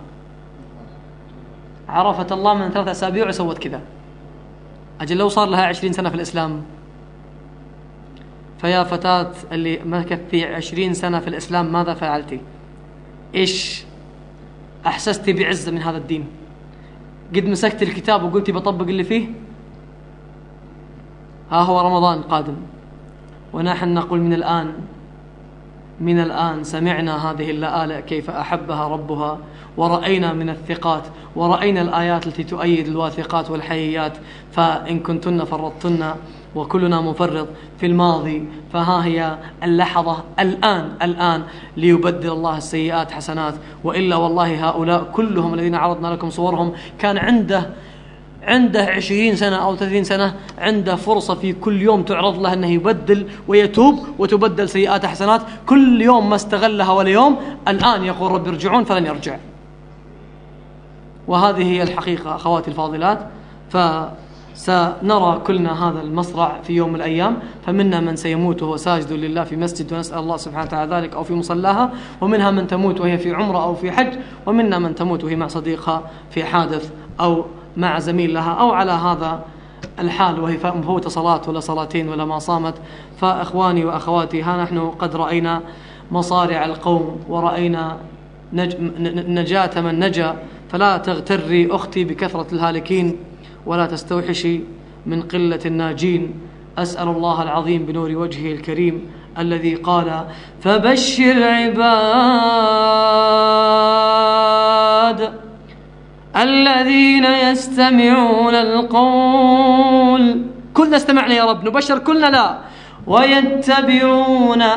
عرفت الله من 3 أسابيع وسوت كذا. أجل لو صار لها 20 سنة في الإسلام، فيا فتاة اللي مكثت 20 سنة في الإسلام ماذا فعلتي؟ إيش أحسستي بعزة من هذا الدين؟ قد مسكت الكتاب وقلتي بطبق اللي فيه؟ ها هو رمضان قادم ونحن نقول من الآن سمعنا هذه اللآلئ كيف أحبها ربها، ورأينا من الثقات ورأينا الآيات التي تؤيد الواثقات والحييات. فإن كنتن فرطتن وكلنا مفرط في الماضي، فها هي اللحظة الآن ليبدل الله السيئات حسنات. وإلا والله هؤلاء كلهم الذين عرضنا لكم صورهم كان عنده 20 سنة أو 30 سنة عنده فرصة في كل يوم تعرض له أنه يبدل ويتوب وتبدل سيئات حسنات. كل يوم ما استغلها ولا يوم. الآن يقول رب ارجعون فلن يرجع. وهذه هي الحقيقة أخواتي الفاضلات. فسنرى كلنا هذا المصرع في يوم من الأيام، فمنا من سيموت وهو ساجد لله في مسجد ونسأل الله سبحانه وتعالى ذلك أو في مصلاها، ومنها من تموت وهي في عمرة أو في حج، ومنا من تموت وهي مع صديقها في حادث أو مع زميل لها أو على هذا الحال وهي مفوت صلاة ولا صلاتين ولا ما صامت. فأخواني وأخواتي، ها نحن قد رأينا مصارع القوم ورأينا نجاة من نجا. فلا تغتري أختي بكثرة الهالكين ولا تستوحشي من قلة الناجين. أسأل الله العظيم بنور وجهه الكريم الذي قال فبشر عباد الذين يستمعون القول. كلنا استمعنا يا رب، نبشر كلنا لا. ويتبعون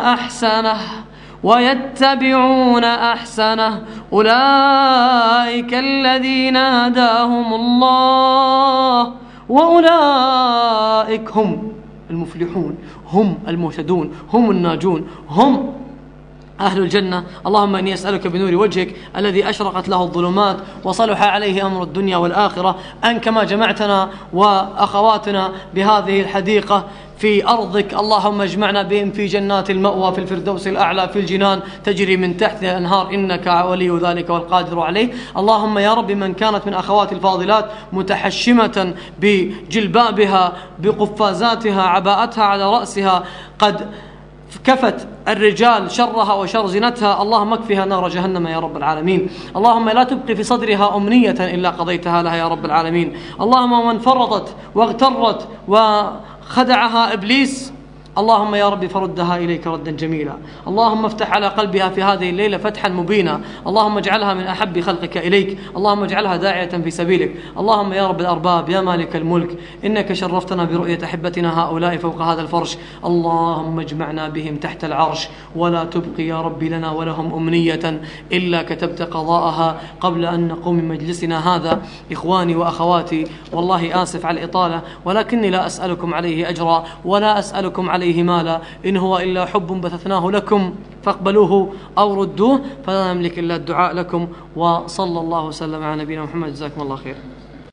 أحسنه أولئك الذين هداهم الله وأولئك هم المفلحون، هم المهتدون، هم الناجون، هم أهل الجنة. اللهم إني أسألك بنور وجهك الذي أشرقت له الظلمات وصلح عليه أمر الدنيا والآخرة أن كما جمعتنا وأخواتنا بهذه الحديقة في أرضك، اللهم اجمعنا بهم في جنات المأوى في الفردوس الأعلى في الجنان تجري من تحت الأنهار إنك ولي ذلك والقادر عليه. اللهم يا رب من كانت من أخوات الفاضلات متحشمة بجلبابها بقفازاتها عباءتها على رأسها قد كفت الرجال شرها وشر زينتها، اللهم اكفها نار جهنم يا رب العالمين. اللهم لا تبقي في صدرها أمنية إلا قضيتها لها يا رب العالمين. اللهم من فرطت واغترت وخدعها إبليس، اللهم يا رب فردها إليك ردا جميلا. اللهم افتح على قلبها في هذه الليلة فتحا مبينا. اللهم اجعلها من أحب خلقك إليك. اللهم اجعلها داعية في سبيلك. اللهم يا رب الأرباب يا مالك الملك إنك شرفتنا برؤية أحبتنا هؤلاء فوق هذا الفرش. اللهم اجمعنا بهم تحت العرش ولا تبقي يا رب لنا ولهم أمنية إلا كتبت قضاءها قبل أن نقوم من مجلسنا هذا. إخواني وأخواتي، والله آسف على الإطالة، ولكني لا أسألكم عليه أجرا ولا أسألكم عليه مالا، إن هو إلا حب بثثناه لكم فاقبلوه أو ردوه، فلا نملك إلا الدعاء لكم. وصلى الله وسلم على نبينا محمد. جزاكم الله خير.